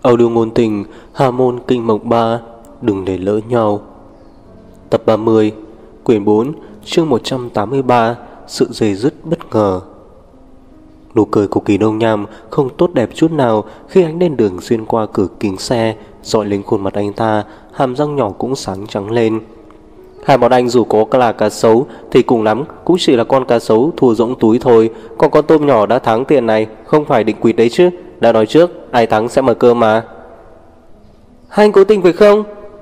Audio ngôn tình Hà môn kinh mộc 3. Đừng để lỡ nhau. Tập 30, quyển 4, chương 183. Sự dây dứt bất ngờ. Nụ cười của Kỳ Đông Nham không tốt đẹp chút nào khi ánh đèn đường xuyên qua cửa kính xe dọi lên khuôn mặt anh ta, hàm răng nhỏ cũng sáng trắng lên. Hai bọn anh dù có là cá sấu thì cùng lắm cũng chỉ là con cá sấu thua rỗng túi thôi, còn con tôm nhỏ đã thắng tiền này không phải định quỵt đấy chứ. Đã nói trước ai thắng sẽ mở cơm mà. Hai anh cố tình phải không?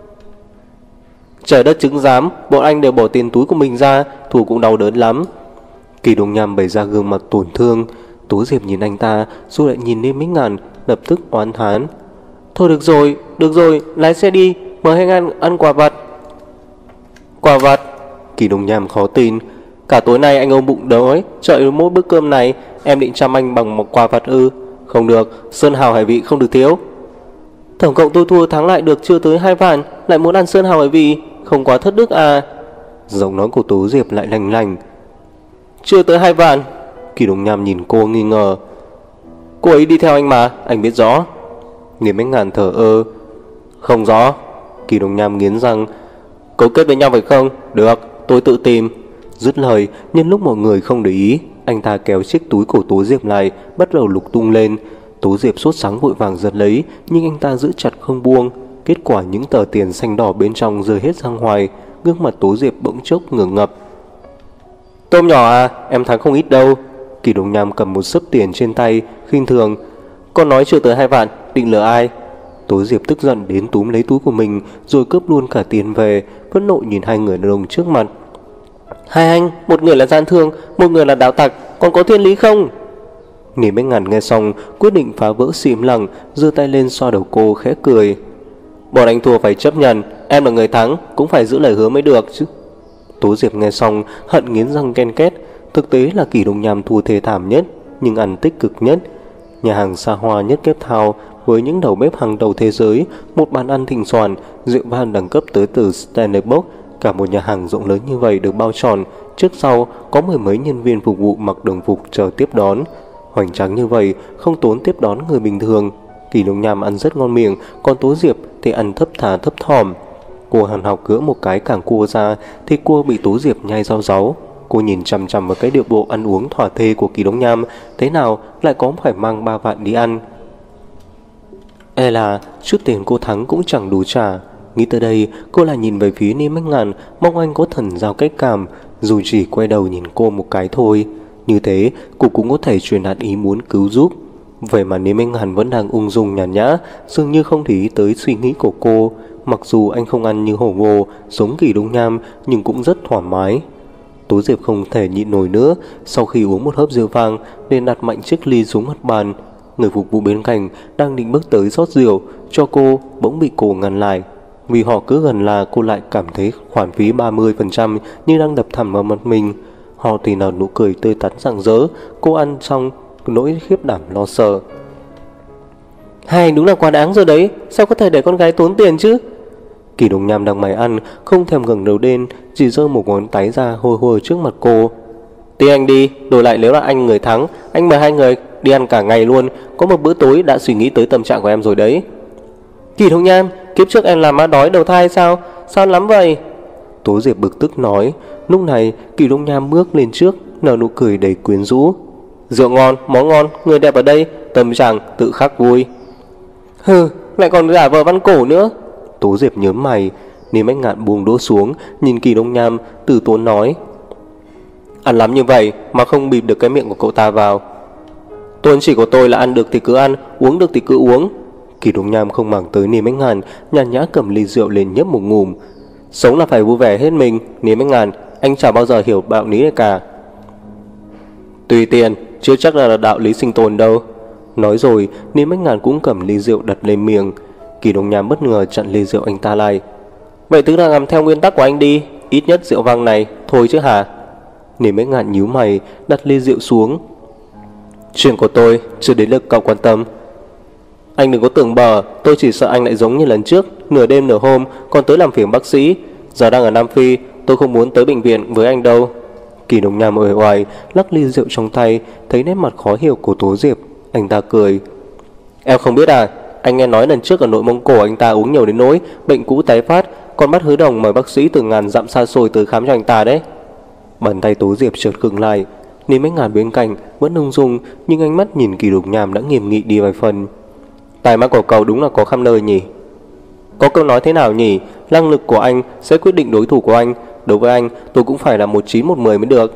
Trời đất chứng giám, bọn anh đều bỏ tiền túi của mình ra, thua cũng đau đớn lắm. Kỳ Đông Nham bày ra gương mặt tổn thương. Tố Diệp nhìn anh ta rồi lại nhìn lên Minh Ngàn, lập tức oán thán. Thôi được rồi, lái xe đi, mời anh ăn quà vặt. Quà vặt? Kỳ Đông Nham khó tin. Cả tối nay anh ôm bụng đói, đợi mỗi bữa cơm này, em định chăm anh bằng một quà vặt ư? Không được, sơn hào hải vị không được thiếu. Tổng cộng tôi thua thắng lại được chưa tới 2 vạn, lại muốn ăn sơn hào hải vị, không quá thất đức à? Giọng nói của Tố Diệp lại lành lành. Chưa tới 2 vạn? Kỳ Đông Nham nhìn cô nghi ngờ. Cô ấy đi theo anh mà, anh biết rõ. Nghiêm Bách Ngàn thở ơ. Không rõ. Kỳ Đông Nham nghiến răng. Cấu kết với nhau phải không? Được, tôi tự tìm. Dứt lời, nhân lúc mọi người không để ý, anh ta kéo chiếc túi của Tố Diệp lại, bắt đầu lục tung lên. Tố Diệp sốt sắng vội vàng giật lấy, nhưng anh ta giữ chặt không buông. Kết quả những tờ tiền xanh đỏ bên trong rơi hết ra ngoài. Gương mặt Tố Diệp bỗng chốc ngửa ngập. Tôm nhỏ à, em thắng không ít đâu. Kỳ Đông Nham cầm một xấp tiền trên tay, khinh thường. Con nói chưa tới 2 vạn, định lừa ai? Tố Diệp tức giận đến túm lấy túi của mình, rồi cướp luôn cả tiền về, phẫn nộ nhìn hai người đàn ông trước mặt. Hai anh, một người là gian thương, một người là đạo tặc, còn có thiên lý không? Nghiêm Bách Ngàn nghe xong, quyết định phá vỡ sự im lặng, giơ tay lên xoa đầu cô khẽ cười. Bọn anh thua phải chấp nhận, em là người thắng, cũng phải giữ lời hứa mới được chứ. Tố Diệp nghe xong, hận nghiến răng ken két. Thực tế là Kỳ Đông Nham thua thê thảm nhất, nhưng ăn tích cực nhất. Nhà hàng xa hoa nhất Cape Town với những đầu bếp hàng đầu thế giới, một bàn ăn thịnh soạn, rượu vang đẳng cấp tới từ Stanley Box. Cả một nhà hàng rộng lớn như vậy được bao tròn, trước sau có 10 mấy nhân viên phục vụ mặc đồng phục chờ tiếp đón. Hoành tráng như vậy, không tốn tiếp đón người bình thường. Kỳ Đông Nham ăn rất ngon miệng, còn Tố Diệp thì ăn thấp thà thấp thỏm. Cô hàn học gỡ một cái cảng cua ra thì cua bị Tố Diệp nhai rau ráu. Cô nhìn chằm chằm vào cái điệu bộ ăn uống thỏa thê của Kỳ Đông Nham, thế nào lại có phải mang 3 vạn đi ăn. E là chút tiền cô thắng cũng chẳng đủ trả. Nghĩ tới đây, cô lại nhìn về phía Nghiêm Bách Ngàn, mong anh có thần giao cách cảm, dù chỉ quay đầu nhìn cô một cái thôi. Như thế, cô cũng có thể truyền đạt ý muốn cứu giúp. Vậy mà Nghiêm Bách Ngàn vẫn đang ung dung nhàn nhã, dường như không để ý tới suy nghĩ của cô. Mặc dù anh không ăn như hổ vồ, giống Kỳ Đông Nham, nhưng cũng rất thoải mái. Tố Diệp không thể nhịn nổi nữa, sau khi uống một hớp rượu vang nên đặt mạnh chiếc ly xuống mặt bàn. Người phục vụ bên cạnh đang định bước tới rót rượu cho cô, bỗng bị cô ngăn lại. Vì họ cứ gần là cô lại cảm thấy khoản phí 30% như đang đập thẳng vào mặt mình. Họ thì nở nụ cười tươi tắn rạng rỡ. Cô ăn xong nỗi khiếp đảm lo sợ. Hai đúng là quá đáng rồi đấy, sao có thể để con gái tốn tiền chứ? Kỳ Đông Nham đang mải ăn, không thèm ngẩng đầu lên, chỉ giơ một ngón tay ra hôi hôi trước mặt cô. Tin anh đi, đổi lại nếu là anh người thắng, anh mời hai người đi ăn cả ngày luôn, có một bữa tối đã suy nghĩ tới tâm trạng của em rồi đấy. Kỳ Đông Nham, kiếp trước em làm má đói đầu thai sao? Sao lắm vậy? Tố Diệp bực tức nói. Lúc này Kỳ Đông Nham bước lên trước, nở nụ cười đầy quyến rũ. Rượu ngon, món ngon, người đẹp ở đây, tâm trạng tự khắc vui. Hừ, lại còn giả vờ văn cổ nữa. Tố Diệp nhớm mày. Nghiêm Bách Ngạn buông đũa xuống, nhìn Kỳ Đông Nham, từ tốn nói. Ăn lắm như vậy mà không bịp được cái miệng của cậu ta vào. Tôn chỉ của tôi là ăn được thì cứ ăn, uống được thì cứ uống. Kỳ Đông Nham không màng tới Nghiêm Bách Ngạn, nhàn nhã cầm ly rượu lên nhấp một ngụm. Sống là phải vui vẻ hết mình, Nghiêm Bách Ngạn, anh chả bao giờ hiểu đạo lý này cả. Tùy tiền, chưa chắc là đạo lý sinh tồn đâu. Nói rồi, Nghiêm Bách Ngạn cũng cầm ly rượu đặt lên miệng. Kỳ Đông Nham bất ngờ chặn ly rượu anh ta lại. Vậy tức là làm theo nguyên tắc của anh đi, ít nhất rượu vang này thôi chứ hả? Nghiêm Bách Ngạn nhíu mày, đặt ly rượu xuống. Chuyện của tôi chưa đến lượt cậu quan tâm. Anh đừng có tưởng bờ, tôi chỉ sợ anh lại giống như lần trước, nửa đêm nửa hôm còn tới làm phiền bác sĩ. Giờ đang ở Nam Phi, tôi không muốn tới bệnh viện với anh đâu. Kỳ Đông Nham uể oải lắc ly rượu trong tay, thấy nét mặt khó hiểu của Tố Diệp, anh ta cười. Em không biết à, anh nghe nói lần trước ở Nội Mông Cổ anh ta uống nhiều đến nỗi bệnh cũ tái phát, còn bắt Hứa Đồng mời bác sĩ từ ngàn dặm xa xôi tới khám cho anh ta đấy. Bàn tay Tố Diệp chợt khựng lại, Niềm Bách Ngàn bên cạnh vẫn ung dung, nhưng ánh mắt nhìn Kỳ Độc Nham đã nghiêm nghị đi vài phần. Tài mắt của cậu đúng là có khắp nơi nhỉ? Có câu nói thế nào nhỉ? Năng lực của anh sẽ quyết định đối thủ của anh. Đối với anh, tôi cũng phải là 19 110 mới được.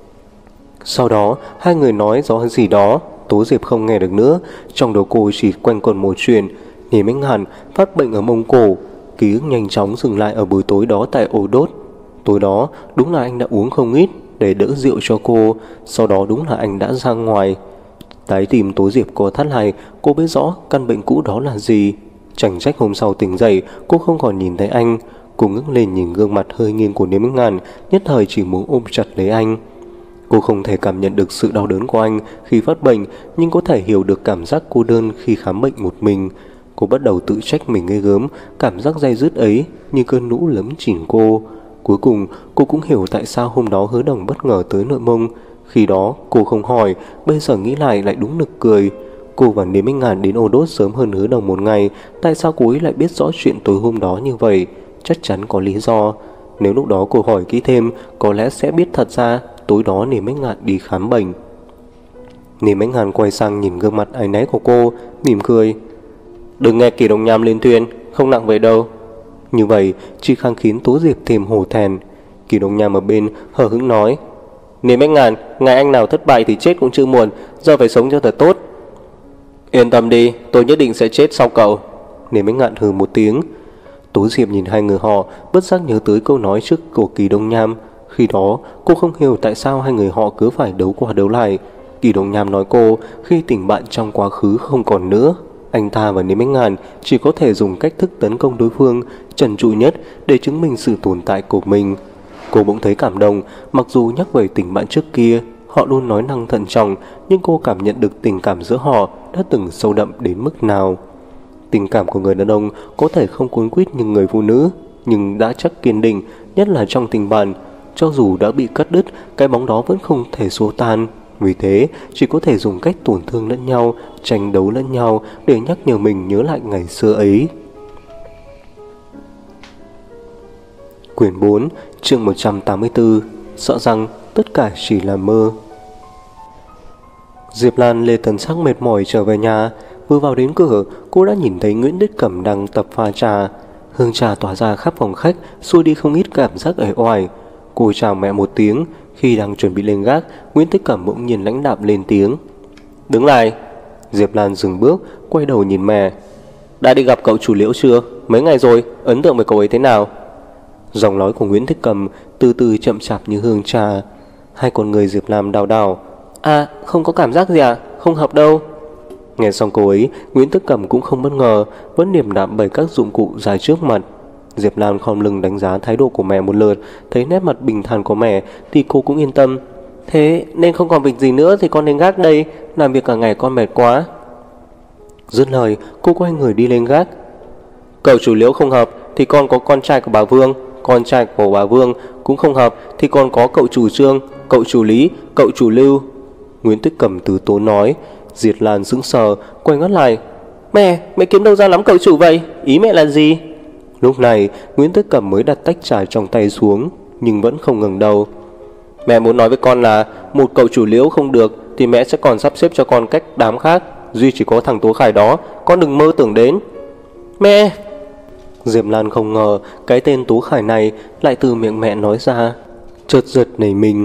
Sau đó, hai người nói rõ gì đó, Tố Diệp không nghe được nữa. Trong đầu cô chỉ quanh quẩn một chuyện: Niềm Bách Ngàn phát bệnh ở Mông Cổ. Ký ức nhanh chóng dừng lại ở buổi tối đó tại Ô Đốt. Tối đó, đúng là anh đã uống không ít để đỡ rượu cho cô. Sau đó đúng là anh đã ra ngoài. Trái tim Tố Diệp cô thắt lại. Cô biết rõ căn bệnh cũ đó là gì. Chẳng trách hôm sau tỉnh dậy cô không còn nhìn thấy anh. Cô ngước lên nhìn gương mặt hơi nghiêng của Niềm Bách Ngàn, nhất thời chỉ muốn ôm chặt lấy anh. Cô không thể cảm nhận được sự đau đớn của anh khi phát bệnh, nhưng có thể hiểu được cảm giác cô đơn khi khám bệnh một mình. Cô bắt đầu tự trách mình ghê gớm. Cảm giác day dứt ấy như cơn lũ lấm chìm cô. Cuối cùng cô cũng hiểu tại sao hôm đó Hứa Đồng bất ngờ tới Nội Mông. Khi đó cô không hỏi, bây giờ nghĩ lại đúng nực cười. Cô và Niềm Bách Ngàn đến Ô Đốt sớm hơn Hứa Đồng một ngày. Tại sao cô ấy lại biết rõ chuyện tối hôm đó như vậy? Chắc chắn có lý do. Nếu lúc đó cô hỏi kỹ thêm, có lẽ sẽ biết thật ra tối đó Niềm Bách Ngàn đi khám bệnh. Niềm Bách Ngàn quay sang nhìn gương mặt áy náy của cô, mỉm cười. Đừng nghe Kỳ Đồng Nham lên thuyền, không nặng về đâu. Như vậy chỉ càng khiến Tố Diệp thêm hổ thẹn. Kỳ Đồng Nham ở bên hờ hững nói: Niềm Bách Ngàn, ngày anh nào thất bại thì chết cũng chưa muộn, giờ phải sống cho thật tốt. Yên tâm đi, tôi nhất định sẽ chết sau cậu. Niềm Bách Ngạn hừ một tiếng. Tố Diệp nhìn hai người họ, bất giác nhớ tới câu nói trước của Kỳ Đông Nham. Khi đó cô không hiểu tại sao hai người họ cứ phải đấu qua đấu lại. Kỳ Đông Nham nói cô khi tình bạn trong quá khứ không còn nữa, anh ta và Niềm Bách Ngạn chỉ có thể dùng cách thức tấn công đối phương trần trụi nhất để chứng minh sự tồn tại của mình. Cô bỗng thấy cảm động. Mặc dù nhắc về tình bạn trước kia, họ luôn nói năng thận trọng, nhưng cô cảm nhận được tình cảm giữa họ đã từng sâu đậm đến mức nào. Tình cảm của người đàn ông có thể không cuốn quýt như người phụ nữ, nhưng đã chắc kiên định, nhất là trong tình bạn. Cho dù đã bị cắt đứt, cái bóng đó vẫn không thể xô tan. Vì thế, chỉ có thể dùng cách tổn thương lẫn nhau, tranh đấu lẫn nhau để nhắc nhở mình nhớ lại ngày xưa ấy. Quyển 4, chương 184. Sợ rằng tất cả chỉ là mơ. Diệp Lan lê thần sắc mệt mỏi trở về nhà. Vừa vào đến cửa, cô đã nhìn thấy Nguyễn Đức Cẩm đang tập pha trà. Hương trà tỏa ra khắp phòng khách, xua đi không ít cảm giác uể oải. Cô chào mẹ một tiếng. Khi đang chuẩn bị lên gác, Nguyễn Đức Cẩm bỗng nhiên lãnh đạm lên tiếng: Đứng lại. Diệp Lan dừng bước, quay đầu nhìn mẹ. Đã đi gặp cậu chủ Liễu chưa? Mấy ngày rồi, ấn tượng với cậu ấy thế nào? Giọng nói của Nguyễn Đức Cẩm từ từ chậm chạp như hương trà. Hai con người Diệp Lam đào đảo. Không có cảm giác gì à? Không hợp đâu. Nghe xong cô ấy, Nguyễn Đức Cẩm cũng không bất ngờ, vẫn điềm đạm bày các dụng cụ dài trước mặt. Diệp Lam khom lưng đánh giá thái độ của mẹ một lượt, thấy nét mặt bình thản của mẹ thì cô cũng yên tâm. Thế nên không còn việc gì nữa thì con nên gác đây, làm việc cả ngày con mệt quá. Dứt lời, cô quay người đi lên gác. Cậu chủ Liễu không hợp thì con có con trai của bà Vương, con trai của bà Vương cũng không hợp thì còn có cậu chủ Trương, cậu chủ Lý, cậu chủ Lưu. Nguyễn Tích Cẩm từ tốn nói. Diệp Lan sững sờ, quay ngắt lại. Mẹ kiếm đâu ra lắm cậu chủ vậy? Ý mẹ là gì? Lúc này Nguyễn Tích Cẩm mới đặt tách trà trong tay xuống, nhưng vẫn không ngẩng đầu. Mẹ muốn nói với con là một cậu chủ Liễu không được thì mẹ sẽ còn sắp xếp cho con cách đám khác, duy chỉ có thằng Tố Khải đó con đừng mơ tưởng đến. Mẹ! Diệp Lan không ngờ cái tên Tố Khải này lại từ miệng mẹ nói ra, chợt giật nảy mình.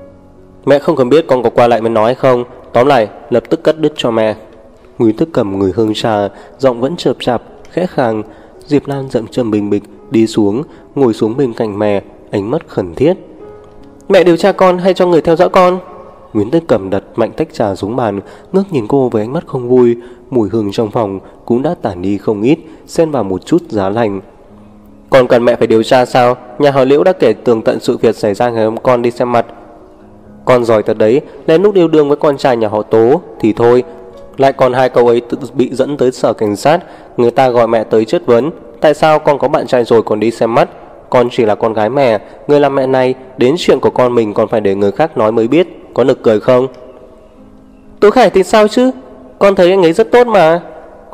Mẹ không cần biết con có qua lại mới nói không. Tóm lại lập tức cắt đứt cho mẹ. Nguyễn Tức Cầm người hương trà, giọng vẫn chợp chạp khẽ khàng. Diệp Lan dậm chân bình bịch đi xuống, ngồi xuống bên cạnh mẹ, ánh mắt khẩn thiết. Mẹ điều tra con hay cho người theo dõi con? Nguyễn Tức Cầm đặt mạnh tách trà xuống bàn, ngước nhìn cô với ánh mắt không vui. Mùi hương trong phòng cũng đã tản đi không ít, xen vào một chút giá lành. Còn cần mẹ phải điều tra sao? Nhà họ Liễu đã kể tường tận sự việc xảy ra ngày hôm con đi xem mặt. Con giỏi thật đấy, lên lúc yêu đương với con trai nhà họ Tố thì thôi, lại còn hai cậu ấy tự bị dẫn tới sở cảnh sát. Người ta gọi mẹ tới chất vấn tại sao con có bạn trai rồi còn đi xem mắt. Con chỉ là con gái mẹ, người làm mẹ này đến chuyện của con mình còn phải để người khác nói mới biết. Có nực cười không? Tố Khải thì sao chứ? Con thấy anh ấy rất tốt mà.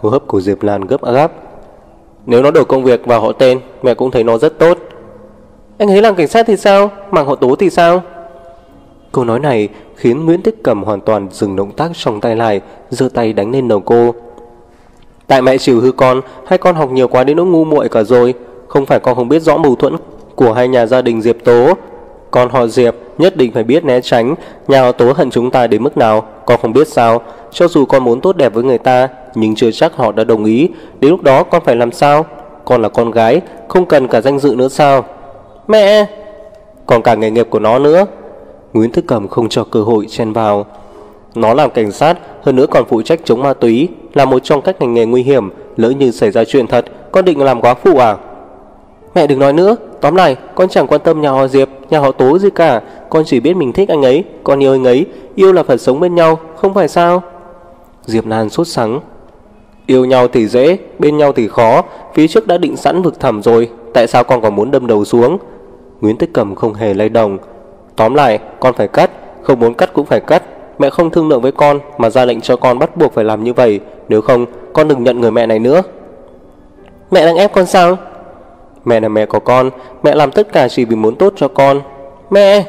Hô hấp của Diệp Lan gấp gáp. Nếu nó đổi công việc và họ tên, mẹ cũng thấy nó rất tốt. Anh ấy làm cảnh sát thì sao? Mảng họ Tố thì sao? Câu nói này khiến Nguyễn Tích Cầm hoàn toàn dừng động tác trong tay lại, giơ tay đánh lên đầu cô. Tại mẹ chịu hư con, hay con học nhiều quá đến nỗi ngu muội cả rồi? Không phải con không biết rõ mâu thuẫn của hai nhà gia đình Diệp Tố. Con họ Diệp nhất định phải biết né tránh. Nhà họ Tố hận chúng ta đến mức nào con không biết sao? Cho dù con muốn tốt đẹp với người ta, nhưng chưa chắc họ đã đồng ý. Đến lúc đó con phải làm sao? Con là con gái, không cần cả danh dự nữa sao? Mẹ! Còn cả nghề nghiệp của nó nữa. Nguyễn Thức Cầm không cho cơ hội chen vào. Nó làm cảnh sát, hơn nữa còn phụ trách chống ma túy, là một trong các ngành nghề nguy hiểm. Lỡ như xảy ra chuyện thật, con định làm góa phụ à? Mẹ đừng nói nữa. Tóm lại, con chẳng quan tâm nhà họ Diệp, nhà họ Tố gì cả. Con chỉ biết mình thích anh ấy, con yêu anh ấy. Yêu là phải sống bên nhau, không phải sao? Diệp Lan sốt sắng. Yêu nhau thì dễ, bên nhau thì khó. Phía trước đã định sẵn vực thẳm rồi, tại sao con còn muốn đâm đầu xuống? Nguyễn Tích Cầm không hề lay động. Tóm lại, con phải cắt, không muốn cắt cũng phải cắt. Mẹ không thương lượng với con mà ra lệnh cho con bắt buộc phải làm như vậy. Nếu không, con đừng nhận người mẹ này nữa. Mẹ đang ép con sao? Mẹ là mẹ của con, mẹ làm tất cả chỉ vì muốn tốt cho con. Mẹ!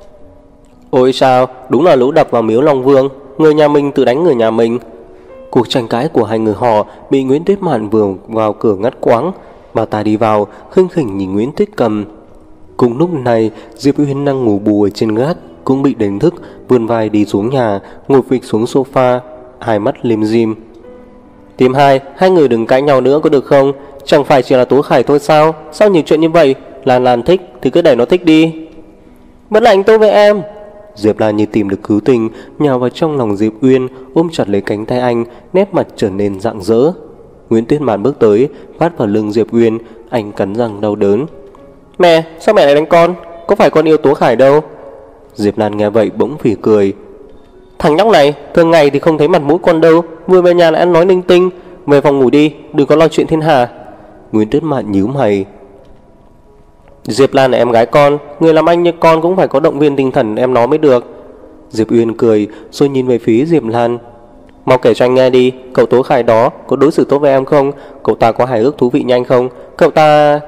Ôi sao, đúng là lũ đập vào miếu Long Vương. Người nhà mình tự đánh người nhà mình. Cuộc tranh cãi của hai người họ bị Nguyễn Tuyết Mạn vừa vào cửa ngắt quãng. Bà ta đi vào, khinh khỉnh nhìn Nguyễn Tuyết Cầm. Cùng lúc này, Diệp Uyên đang ngủ bù ở trên gác cũng bị đánh thức, vươn vai đi xuống nhà, ngồi phịch xuống sofa, hai mắt lim dim. Tìm hai người đừng cãi nhau nữa có được không? Chẳng phải chỉ là Tố Khải thôi sao? Sao nhiều chuyện như vậy? Lan thích thì cứ để nó thích đi. Vẫn là anh tốt với em. Diệp Lan như tìm được cứu tình, nhào vào trong lòng Diệp Uyên, ôm chặt lấy cánh tay anh, nét mặt trở nên rạng rỡ. Nguyễn Tuyết Mạn bước tới, vắt vào lưng Diệp Uyên, anh cắn răng đau đớn. Mẹ, sao mẹ lại đánh con? Có phải con yêu Tố Khải đâu? Diệp Lan nghe vậy bỗng phì cười. Thằng nhóc này, thường ngày thì không thấy mặt mũi con đâu, vừa về nhà lại ăn nói linh tinh. Về phòng ngủ đi, đừng có lo chuyện thiên hạ. Nguyễn Tuyết Mạn nhíu mày. Diệp Lan là em gái con, người làm anh như con cũng phải có động viên tinh thần em nó mới được. Diệp Uyên cười rồi nhìn về phía Diệp Lan. Mau kể cho anh nghe đi, cậu Tố Khải đó có đối xử tốt với em không? Cậu ta có hài ước thú vị nhanh không? Cậu ta...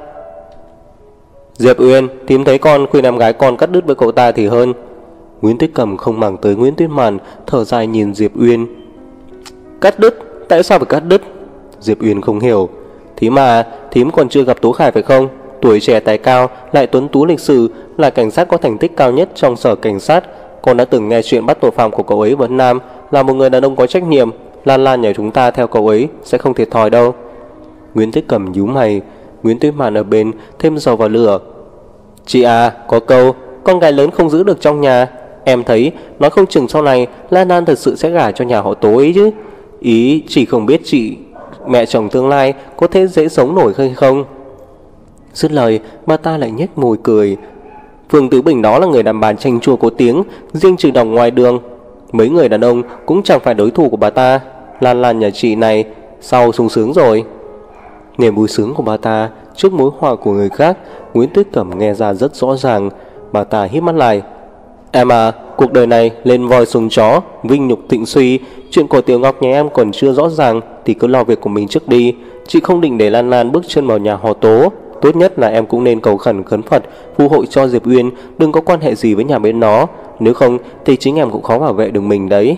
Diệp Uyên, thím thấy con khuyên em gái con cắt đứt với cậu ta thì hơn. Nguyễn Tuyết Cầm không màng tới Nguyễn Tuyết Mạn, thở dài nhìn Diệp Uyên. Cắt đứt? Tại sao phải cắt đứt? Diệp Uyên không hiểu. Thím à, thím còn chưa gặp Tố Khải phải không? Tuổi trẻ tài cao, lại tuấn tú lịch sự, là cảnh sát có thành tích cao nhất trong sở cảnh sát. Con đã từng nghe chuyện bắt tội phạm của cậu ấy Vân Nam, là một người đàn ông có trách nhiệm. Lan nhà chúng ta theo cậu ấy sẽ không thiệt thòi đâu. Nguyễn Tuyết Cầm nhíu mày. Nguyễn Tuyết Mạn ở bên thêm dầu vào lửa. Chị à, có câu con gái lớn không giữ được trong nhà. Em thấy nói không chừng sau này Lan thật sự sẽ gả cho nhà họ Tố ấy chứ. Ý chỉ không biết chị mẹ chồng tương lai có thể dễ sống nổi hay không. Dứt lời, bà ta lại nhếch môi cười. Phương Tứ Bình đó là người đàn bà chanh chua có tiếng, riêng trừ đồng ngoài đường, mấy người đàn ông cũng chẳng phải đối thủ của bà ta. Lan nhà chị này sau sung sướng rồi. Niềm vui sướng của bà ta trước mối họa của người khác, Nguyễn Tuyết Cẩm nghe ra rất rõ ràng. Bà ta híp mắt lại. Em à, cuộc đời này lên voi xuống chó, vinh nhục thịnh suy. Chuyện của Tiểu Ngọc nhà em còn chưa rõ ràng thì cứ lo việc của mình trước đi. Chị không định để Lan bước chân vào nhà họ Tố. Tốt nhất là em cũng nên cầu khẩn khấn Phật phù hộ cho Diệp Uyên đừng có quan hệ gì với nhà bên nó. Nếu không thì chính em cũng khó bảo vệ được mình đấy.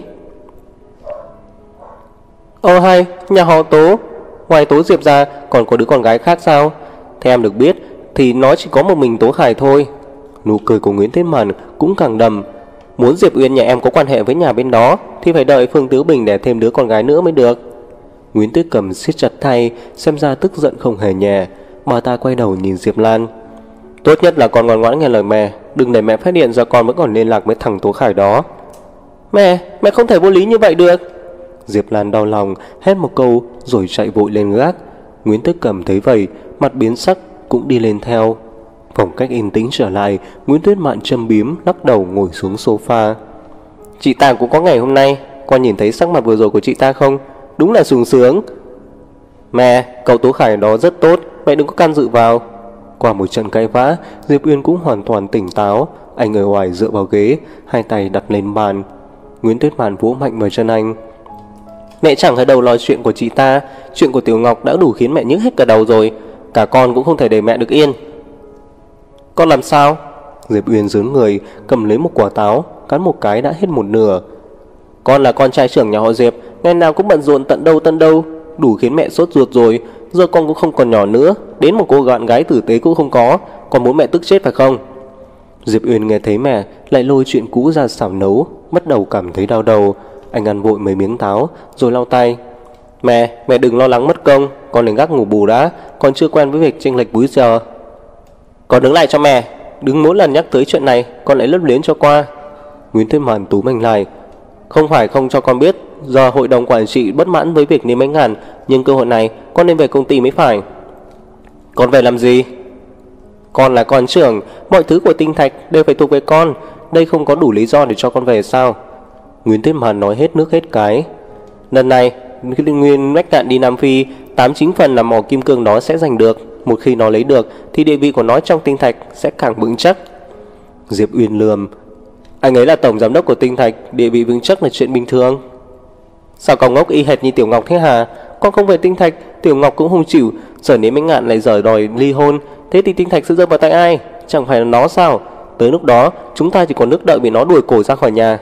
Ô hay, nhà họ Tố, ngoài Tố Diệp ra còn có đứa con gái khác sao? Theo em được biết thì nó chỉ có một mình Tố Khải thôi. Nụ cười của Nguyễn Thế Màn cũng càng đầm. Muốn Diệp Uyên nhà em có quan hệ với nhà bên đó thì phải đợi Phương Tứ Bình đẻ thêm đứa con gái nữa mới được. Nguyễn Tuyết Cầm siết chặt tay, xem ra tức giận không hề nhẹ. Bà ta quay đầu nhìn Diệp Lan. Tốt nhất là con ngoan ngoãn nghe lời mẹ, đừng để mẹ phát hiện ra con vẫn còn liên lạc với thằng Tố Khải đó. Mẹ không thể vô lý như vậy được. Diệp Lan đau lòng hét một câu rồi chạy vội lên gác. Nguyễn Tuyết Cầm thấy vậy, mặt biến sắc cũng đi lên theo. Phòng cách yên tĩnh trở lại, Nguyễn Tuyết Mạn châm biếm lắc đầu ngồi xuống sofa. Chị ta cũng có ngày hôm nay, con nhìn thấy sắc mặt vừa rồi của chị ta không? Đúng là sung sướng. Mẹ, cậu Tố Khải đó rất tốt, mẹ đừng có can dự vào. Qua một trận cãi vã, Diệp Uyên cũng hoàn toàn tỉnh táo. Anh ở ngoài dựa vào ghế, hai tay đặt lên bàn. Nguyễn Tuyết Mạn vỗ mạnh vào chân anh. Mẹ chẳng ở đâu lo chuyện của chị ta. Chuyện của Tiểu Ngọc đã đủ khiến mẹ nhức hết cả đầu rồi. Cả con cũng không thể để mẹ được yên. Con làm sao? Diệp Uyên giớn người, cầm lấy một quả táo, cắn một cái đã hết một nửa. Con là con trai trưởng nhà họ Diệp, ngày nào cũng bận rộn tận đâu, đủ khiến mẹ sốt ruột rồi. Giờ con cũng không còn nhỏ nữa, đến một cô bạn gái tử tế cũng không có. Con muốn mẹ tức chết phải không? Diệp Uyên nghe thấy mẹ lại lôi chuyện cũ ra xào nấu, bắt đầu cảm thấy đau đầu. Anh ăn vội mấy miếng táo rồi lau tay. Mẹ đừng lo lắng mất công, con đến gác ngủ bù đã, con chưa quen với việc chênh lệch múi giờ. Con đứng lại cho mẹ, đừng mỗi lần nhắc tới chuyện này con lại lấp liếm cho qua. Nguyễn Tuyết Màn túm anh lại. Không phải không cho con biết, giờ hội đồng quản trị bất mãn với việc niêm ánh ngàn, nhưng cơ hội này con nên về công ty mới phải. Con về làm gì? Con là con trưởng, mọi thứ của Tinh Thạch đều phải thuộc về con. Đây không có đủ lý do để cho con về sao? Nguyễn Tuyết Màn nói hết nước hết cái. Lần này Nguyên Bách Ngạn đi Nam Phi, 89 phần là mỏ kim cương đó sẽ giành được. Một khi nó lấy được thì địa vị của nó trong Tinh Thạch sẽ càng vững chắc. Diệp Uyên lườm. Anh ấy là tổng giám đốc của Tinh Thạch, địa vị vững chắc là chuyện bình thường. Sao con ngốc y hệt như Tiểu Ngọc thế hả? Con không về Tinh Thạch, Tiểu Ngọc cũng không chịu. Giờ nếu Minh Ngạn lại giở đòi ly hôn, thế thì Tinh Thạch sẽ rơi vào tay ai? Chẳng phải là nó sao? Tới lúc đó chúng ta chỉ còn nước đợi bị nó đuổi cổ ra khỏi nhà.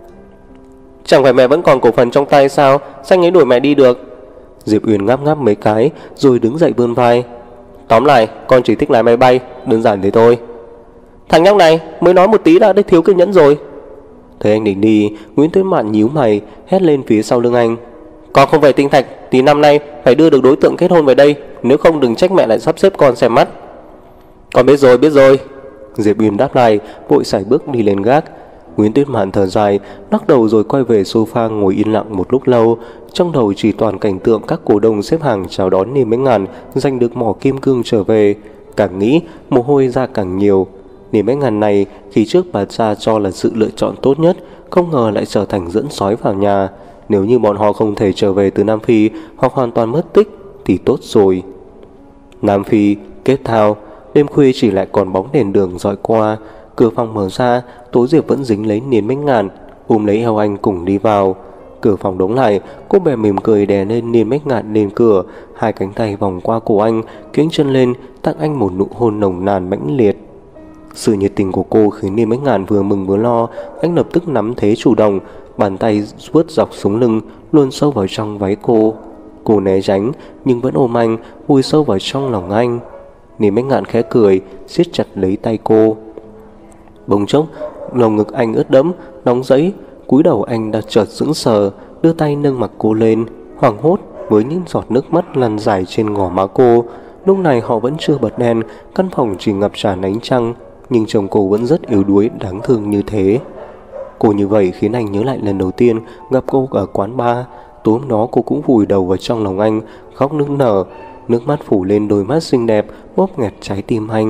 Chẳng phải mẹ vẫn còn cổ phần trong tay sao? Sao anh ấy đuổi mẹ đi được? Diệp Uyên ngáp ngáp mấy cái rồi đứng dậy vươn vai. Tóm lại con chỉ thích lái máy bay, đơn giản thế thôi. Thằng nhóc này mới nói một tí đã thiếu kiên nhẫn rồi. Thấy anh định đi, Nguyễn Tuyết Mạn nhíu mày hét lên phía sau lưng anh. Con không về Tinh Thạch thì năm nay phải đưa được đối tượng kết hôn về đây, nếu không đừng trách mẹ lại sắp xếp con xem mắt. Con biết rồi. Diệp Uyên đáp lại, vội sải bước đi lên gác. Nguyễn Tuyết Mạn thở dài, lắc đầu rồi quay về sofa ngồi yên lặng một lúc lâu. Trong đầu chỉ toàn cảnh tượng các cổ đông xếp hàng chào đón Niềm Ánh Ngàn giành được mỏ kim cương trở về. Càng nghĩ mồ hôi ra càng nhiều. Niềm Ánh Ngàn này khi trước bà cha cho là sự lựa chọn tốt nhất, không ngờ lại trở thành dẫn sói vào nhà. Nếu như bọn họ không thể trở về từ Nam Phi hoặc hoàn toàn mất tích thì tốt rồi. Nam Phi, Cape Town, đêm khuya chỉ lại còn bóng đèn đường dọi qua. Cửa phòng mở ra, Tố Diệp vẫn dính lấy Niềm Ánh Ngàn, ôm lấy eo anh cùng đi vào. Cửa phòng đóng lại, cô bé mỉm cười đè lên Niềm Ánh Ngàn lên cửa, hai cánh tay vòng qua cổ anh, kiếng chân lên, tặng anh một nụ hôn nồng nàn mãnh liệt. Sự nhiệt tình của cô khiến Niềm Ánh Ngàn vừa mừng vừa lo. Anh lập tức nắm thế chủ động, bàn tay vuốt dọc xuống lưng, luồn sâu vào trong váy cô. Cô né tránh nhưng vẫn ôm anh, vùi sâu vào trong lòng anh. Niềm Ánh Ngàn khẽ cười, siết chặt lấy tay cô. Bỗng chốc, lồng ngực anh ướt đẫm, nóng rẫy. Cúi đầu anh đã chợt sững sờ, đưa tay nâng mặt cô lên, hoảng hốt với những giọt nước mắt lăn dài trên gò má cô. Lúc này họ vẫn chưa bật đèn, căn phòng chỉ ngập tràn ánh trăng, nhưng chồng cô vẫn rất yếu đuối, đáng thương như thế. Cô như vậy khiến anh nhớ lại lần đầu tiên gặp cô ở quán bar. Tối hôm đó cô cũng vùi đầu vào trong lòng anh, khóc nức nở, nước mắt phủ lên đôi mắt xinh đẹp, bóp nghẹt trái tim anh.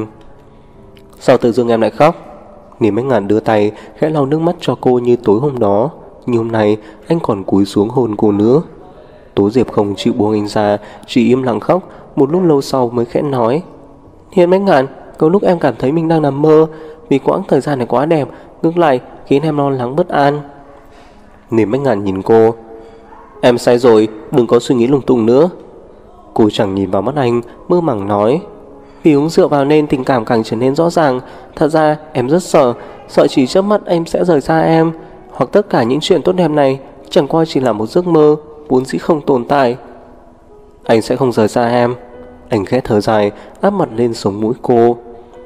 Sao tự dưng em lại khóc? Niềm Ánh Ngàn đưa tay khẽ lau nước mắt cho cô như tối hôm đó, nhưng hôm nay anh còn cúi xuống hôn cô nữa. Tố Diệp không chịu buông anh ra, chỉ im lặng khóc. Một lúc lâu sau mới khẽ nói: Niềm Ánh Ngàn, có lúc em cảm thấy mình đang nằm mơ, vì quãng thời gian này quá đẹp, ngược lại khiến em lo lắng bất an. Niềm Ánh Ngàn nhìn cô: Em sai rồi, đừng có suy nghĩ lung tung nữa. Cô chẳng nhìn vào mắt anh, mơ màng nói: Vì uống rượu vào nên tình cảm càng trở nên rõ ràng. Thật ra em rất sợ chỉ chớp mắt em sẽ rời xa em, hoặc tất cả những chuyện tốt đẹp này chẳng qua chỉ là một giấc mơ, vốn dĩ không tồn tại. Anh sẽ không rời xa em. Anh khẽ thở dài, áp mặt lên sống mũi cô.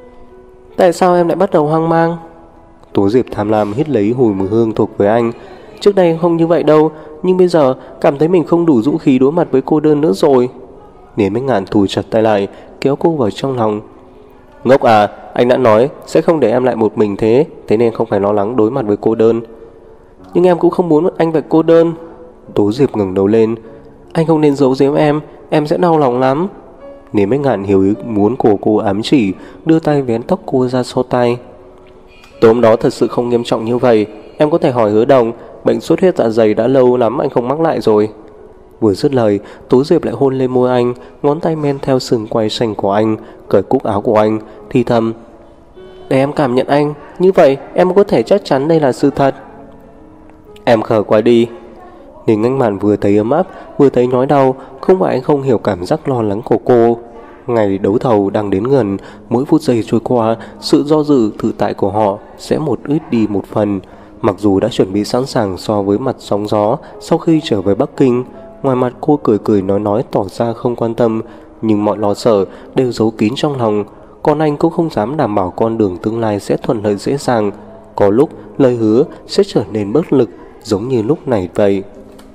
Tại sao em lại bắt đầu hoang mang? Tố Diệp tham lam hít lấy mùi hương thuộc với anh. Trước đây không như vậy đâu, nhưng bây giờ cảm thấy mình không đủ dũng khí đối mặt với cô đơn nữa rồi. Niềm Ánh Ngàn thùi chặt tay lại, kéo cô vào trong lòng. Ngốc à, anh đã nói sẽ không để em lại một mình thế nên không phải lo lắng đối mặt với cô đơn. Nhưng em cũng không muốn anh phải cô đơn. Tố Diệp ngẩng đầu lên. Anh không nên giấu giếm em sẽ đau lòng lắm. Niềm Ánh Ngàn hiểu ý muốn của cô ám chỉ, đưa tay vén tóc cô ra sau tay. Tối hôm đó thật sự không nghiêm trọng như vậy. Em có thể hỏi Hứa Đồng, bệnh xuất huyết dạ dày đã lâu lắm anh không mắc lại rồi. Vừa dứt lời, Tố Diệp lại hôn lên môi anh, ngón tay men theo sừng quai xanh của anh, cởi cúc áo của anh, thì thầm: Để em cảm nhận anh, như vậy em có thể chắc chắn đây là sự thật. Em khờ quá đi. Ninh Anh Mạn vừa thấy ấm áp, vừa thấy nhói đau. Không phải anh không hiểu cảm giác lo lắng của cô. Ngày đấu thầu đang đến gần, mỗi phút giây trôi qua, sự do dự tự tại của họ sẽ một ít đi một phần. Mặc dù đã chuẩn bị sẵn sàng so với mặt sóng gió sau khi trở về Bắc Kinh, ngoài mặt cô cười cười nói tỏ ra không quan tâm, nhưng mọi lo sợ đều giấu kín trong lòng. Còn anh cũng không dám đảm bảo con đường tương lai sẽ thuận lợi dễ dàng. Có lúc lời hứa sẽ trở nên bất lực, giống như lúc này vậy.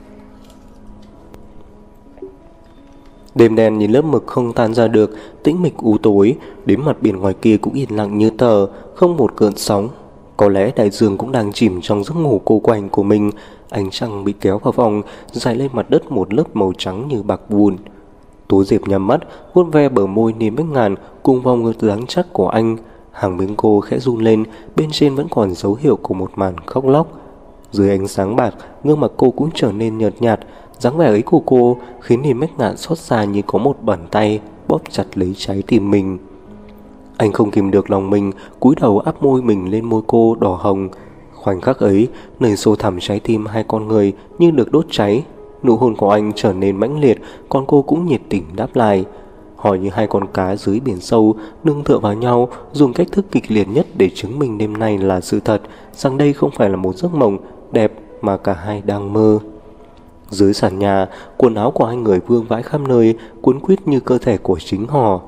Đêm đen nhìn lớp mực không tan ra được, tĩnh mịch u tối, đến mặt biển ngoài kia cũng yên lặng như tờ, không một cơn sóng. Có lẽ đại dương cũng đang chìm trong giấc ngủ cô quạnh của mình. Ánh trăng bị kéo vào vòng, dải lên mặt đất một lớp màu trắng như bạc bùn. Tố Diệp nhắm mắt, vuốt ve bờ môi niềm bách ngàn cùng vòng ngực dáng chắc của anh. Hàng miếng cô khẽ run lên, bên trên vẫn còn dấu hiệu của một màn khóc lóc. Dưới ánh sáng bạc, gương mặt cô cũng trở nên nhợt nhạt. Dáng vẻ ấy của cô khiến niềm bách ngạn xót xa như có một bàn tay bóp chặt lấy trái tim mình. Anh không kìm được lòng mình, cúi đầu áp môi mình lên môi cô đỏ hồng. Khoảnh khắc ấy, nơi sâu thẳm trái tim hai con người như được đốt cháy. Nụ hôn của anh trở nên mãnh liệt, còn cô cũng nhiệt tình đáp lại. Họ như hai con cá dưới biển sâu, nương tựa vào nhau, dùng cách thức kịch liệt nhất để chứng minh đêm nay là sự thật, rằng đây không phải là một giấc mộng đẹp mà cả hai đang mơ. Dưới sàn nhà, quần áo của hai người vương vãi khắp nơi, cuốn quýt như cơ thể của chính họ.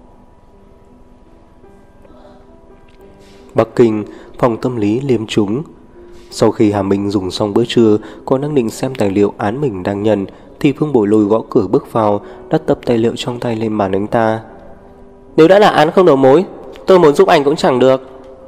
Bắc Kinh, phòng tâm lý Liêm Trúng. Sau khi Hà Minh dùng xong bữa trưa, còn đang định xem tài liệu án mình đang nhận, thì Phương Bội Lôi gõ cửa bước vào, đặt tập tài liệu trong tay lên bàn anh ta. Nếu đã là án không đầu mối, tôi muốn giúp anh cũng chẳng được.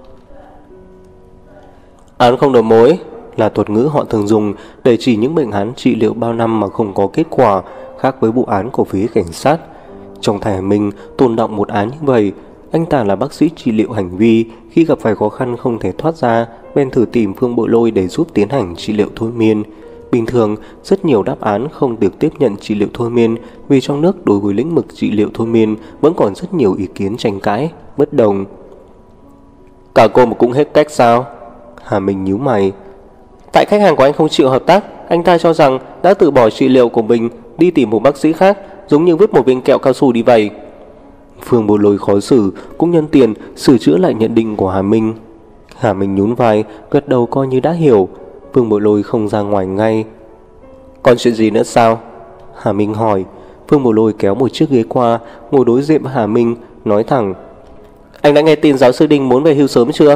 Án không đầu mối là thuật ngữ họ thường dùng để chỉ những bệnh án trị liệu bao năm mà không có kết quả, khác với vụ án của phía cảnh sát. Trong tay Hà Minh tồn đọng một án như vậy. Anh ta là bác sĩ trị liệu hành vi, khi gặp phải khó khăn không thể thoát ra, bèn thử tìm Phương Bội Lôi để giúp tiến hành trị liệu thôi miên. Bình thường, rất nhiều đáp án không được tiếp nhận trị liệu thôi miên, vì trong nước đối với lĩnh vực trị liệu thôi miên vẫn còn rất nhiều ý kiến tranh cãi, bất đồng. Cả cô mà cũng hết cách sao? Hà Minh nhíu mày. Tại khách hàng của anh không chịu hợp tác, anh ta cho rằng đã từ bỏ trị liệu của mình, đi tìm một bác sĩ khác, giống như vứt một viên kẹo cao su đi vậy. Phương Bội Lôi khó xử, cũng nhân tiền sửa chữa lại nhận định của Hà Minh. Hà Minh nhún vai, gật đầu coi như đã hiểu. Phương Bội Lôi không ra ngoài ngay. Còn chuyện gì nữa sao? Hà Minh hỏi. Phương Bội Lôi kéo một chiếc ghế qua, ngồi đối diện với Hà Minh, nói thẳng. Anh đã nghe tin giáo sư Đinh muốn về hưu sớm chưa?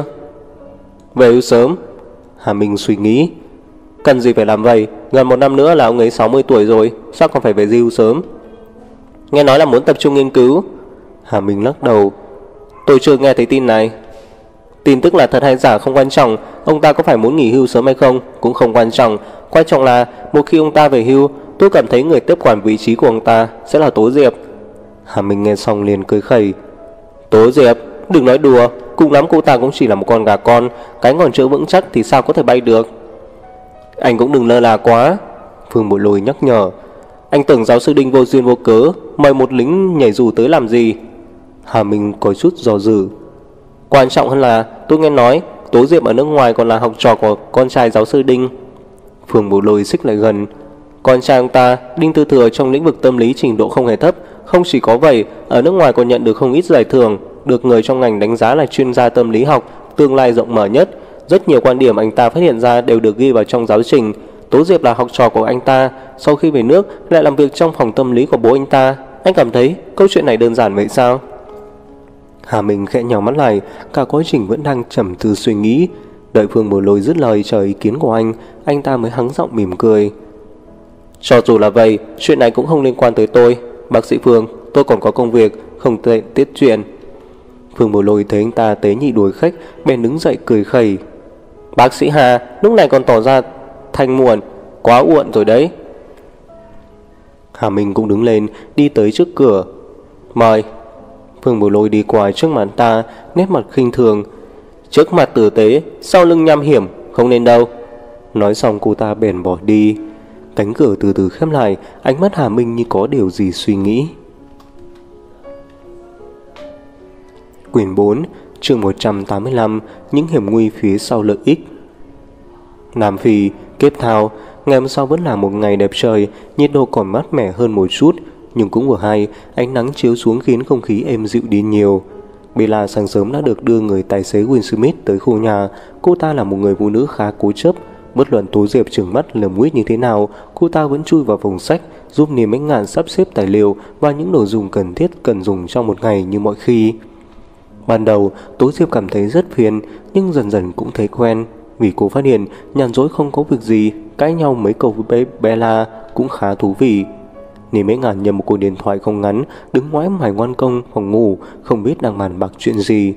Về hưu sớm? Hà Minh suy nghĩ. Cần gì phải làm vậy? Gần một năm nữa là ông ấy 60 tuổi rồi, sao còn phải về hưu sớm? Nghe nói là muốn tập trung nghiên cứu. Hà Minh lắc đầu. Tôi chưa nghe thấy tin này. Tin tức là thật hay giả không quan trọng, ông ta có phải muốn nghỉ hưu sớm hay không cũng không quan trọng. Quan trọng là một khi ông ta về hưu, tôi cảm thấy người tiếp quản vị trí của ông ta sẽ là Tố Diệp. Hà Minh nghe xong liền cười khẩy. Tố Diệp? Đừng nói đùa, cùng lắm cô ta cũng chỉ là một con gà con, cánh còn chưa vững chắc thì sao có thể bay được. Anh cũng đừng lơ là quá, Phương Bội Lôi nhắc nhở. Anh tưởng giáo sư Đinh vô duyên vô cớ mời một lính nhảy dù tới làm gì? Hà Minh có chút do dự. Quan trọng hơn là tôi nghe nói Tố Diệp ở nước ngoài còn là học trò của con trai giáo sư Đinh. Phương Bội Lôi xích lại gần. Con trai ông ta, Đinh Tư Thừa, trong lĩnh vực tâm lý trình độ không hề thấp. Không chỉ có vậy, ở nước ngoài còn nhận được không ít giải thưởng, được người trong ngành đánh giá là chuyên gia tâm lý học, tương lai rộng mở nhất. Rất nhiều quan điểm anh ta phát hiện ra đều được ghi vào trong giáo trình. Tố Diệp là học trò của anh ta, sau khi về nước lại làm việc trong phòng tâm lý của bố anh ta. Anh cảm thấy câu chuyện này đơn giản vậy sao? Hà Minh khẽ nhào mắt lại, cả quá trình vẫn đang trầm tư suy nghĩ. Đợi Phương Bội Lôi dứt lời chờ ý kiến của anh ta mới hắng giọng mỉm cười. Cho dù là vậy, chuyện này cũng không liên quan tới tôi. Bác sĩ Phương, tôi còn có công việc, không thể tiết chuyện. Phương Bội Lôi thấy anh ta tế nhị đuổi khách, bèn đứng dậy cười khẩy. Bác sĩ Hà, lúc này còn tỏ ra thanh muộn, quá uộn rồi đấy. Hà Minh cũng đứng lên, đi tới trước cửa. Mời. Phương Bội Lôi đi qua trước mặt ta, nét mặt khinh thường. Trước mặt tử tế, sau lưng nham hiểm, không nên đâu. Nói xong cô ta bèn bỏ đi. Cánh cửa từ từ khép lại, ánh mắt Hà Minh như có điều gì suy nghĩ. Quyển 4, chương 185, những hiểm nguy phía sau lợi ích. Nam Phi, Cape Town, Ngày hôm sau vẫn là một ngày đẹp trời, nhiệt độ còn mát mẻ hơn một chút, nhưng cũng vừa hay, ánh nắng chiếu xuống khiến không khí êm dịu đi nhiều. Bella sáng sớm đã được đưa người tài xế Will Smith tới khu nhà. Cô ta là một người phụ nữ khá cố chấp. Bất luận Tố Diệp trừng mắt lườm nguyết như thế nào, cô ta vẫn chui vào phòng sách, giúp Niềm Ánh Ngàn sắp xếp tài liệu và những đồ dùng cần thiết cần dùng trong một ngày như mọi khi. Ban đầu, Tố Diệp cảm thấy rất phiền, nhưng dần dần cũng thấy quen, vì cô phát hiện nhàn rỗi không có việc gì, cãi nhau mấy câu với Bella cũng khá thú vị. Niềm Ánh Ngàn nhận một cuộc điện thoại không ngắn, đứng ngoái ngoài ban công phòng ngủ, không biết đang bàn bạc chuyện gì.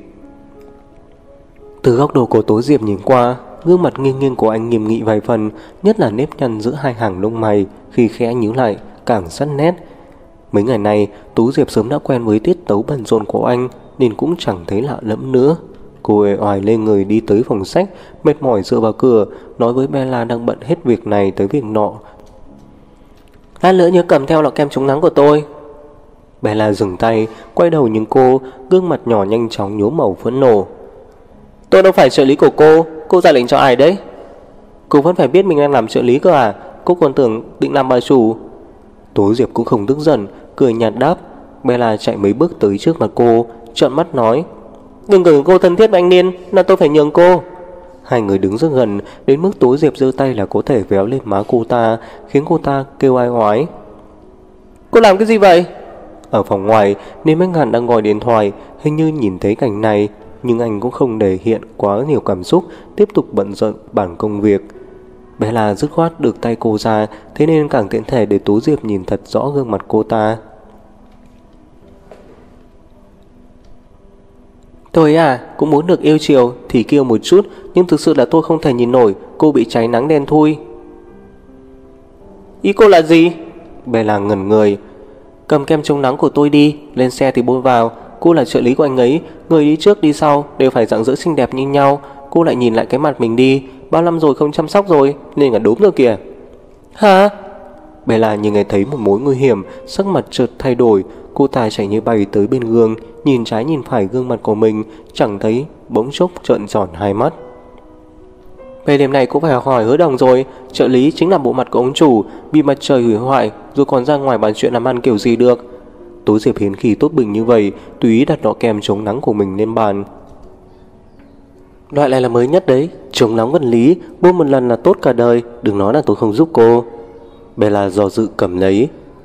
Từ góc độ của Tố Diệp nhìn qua, gương mặt nghiêng nghiêng của anh nghiêm nghị vài phần, nhất là nếp nhăn giữa hai hàng lông mày khi khẽ nhíu lại càng sắc nét. Mấy ngày nay, Tố Diệp sớm đã quen với tiết tấu bận rộn của anh nên cũng chẳng thấy lạ lẫm nữa. Cô uể oải lên người đi tới phòng sách, mệt mỏi dựa vào cửa, nói với Bella đang bận hết việc này tới việc nọ. Lát nữa nhớ cầm theo lọ kem chống nắng của tôi. Bella dừng tay, quay đầu nhìn cô, gương mặt nhỏ nhanh chóng nhuốm màu phẫn nộ. Tôi đâu phải trợ lý của cô ra lệnh cho ai đấy? Cô vẫn phải biết mình đang làm trợ lý cơ à? Cô còn tưởng định làm bà chủ. Tố Diệp cũng không tức giận, cười nhạt đáp. Bella chạy mấy bước tới trước mặt cô, trợn mắt nói, đừng tưởng cô thân thiết với anh Niên là tôi phải nhường cô. Hai người đứng rất gần, đến mức Tố Diệp giơ tay là có thể véo lên má cô ta, khiến cô ta kêu ai oái. Cô làm cái gì vậy? Ở phòng ngoài, Niềm Ánh Ngàn đang gọi điện thoại, hình như nhìn thấy cảnh này, nhưng anh cũng không để hiện quá nhiều cảm xúc, tiếp tục bận rộn bản công việc. Bella dứt khoát được tay cô ra, thế nên càng tiện thể để Tố Diệp nhìn thật rõ gương mặt cô ta. Tôi cũng muốn được yêu chiều thì kêu một chút, nhưng thực sự là tôi không thể nhìn nổi cô bị cháy nắng đen thui. Ý cô là gì? Bella ngẩn người. Cầm kem chống nắng của tôi đi, lên xe thì bôi vào. Cô là trợ lý của anh ấy, người đi trước đi sau đều phải rạng rỡ xinh đẹp như nhau. Cô lại nhìn lại cái mặt mình đi, bao năm rồi không chăm sóc rồi, nên là đốm rồi kìa. Hả? Bella như nghe thấy một mối nguy hiểm, sắc mặt chợt thay đổi. Cô ta chạy như bay tới bên gương, nhìn trái nhìn phải gương mặt của mình, chẳng thấy, bỗng chốc trợn tròn hai mắt. Về đêm này cũng phải hỏi Hứa Đồng rồi, trợ lý chính là bộ mặt của ông chủ, bị mặt trời hủy hoại rồi còn ra ngoài bàn chuyện làm ăn kiểu gì được. Tố Diệp hiến khi tốt bình như vậy, tùy ý đặt lọ kem chống nắng của mình lên bàn. Loại này là mới nhất đấy, chống nắng vật lý, bôi một lần là tốt cả đời, đừng nói là tôi không giúp cô. Bella do dự cầm lấy.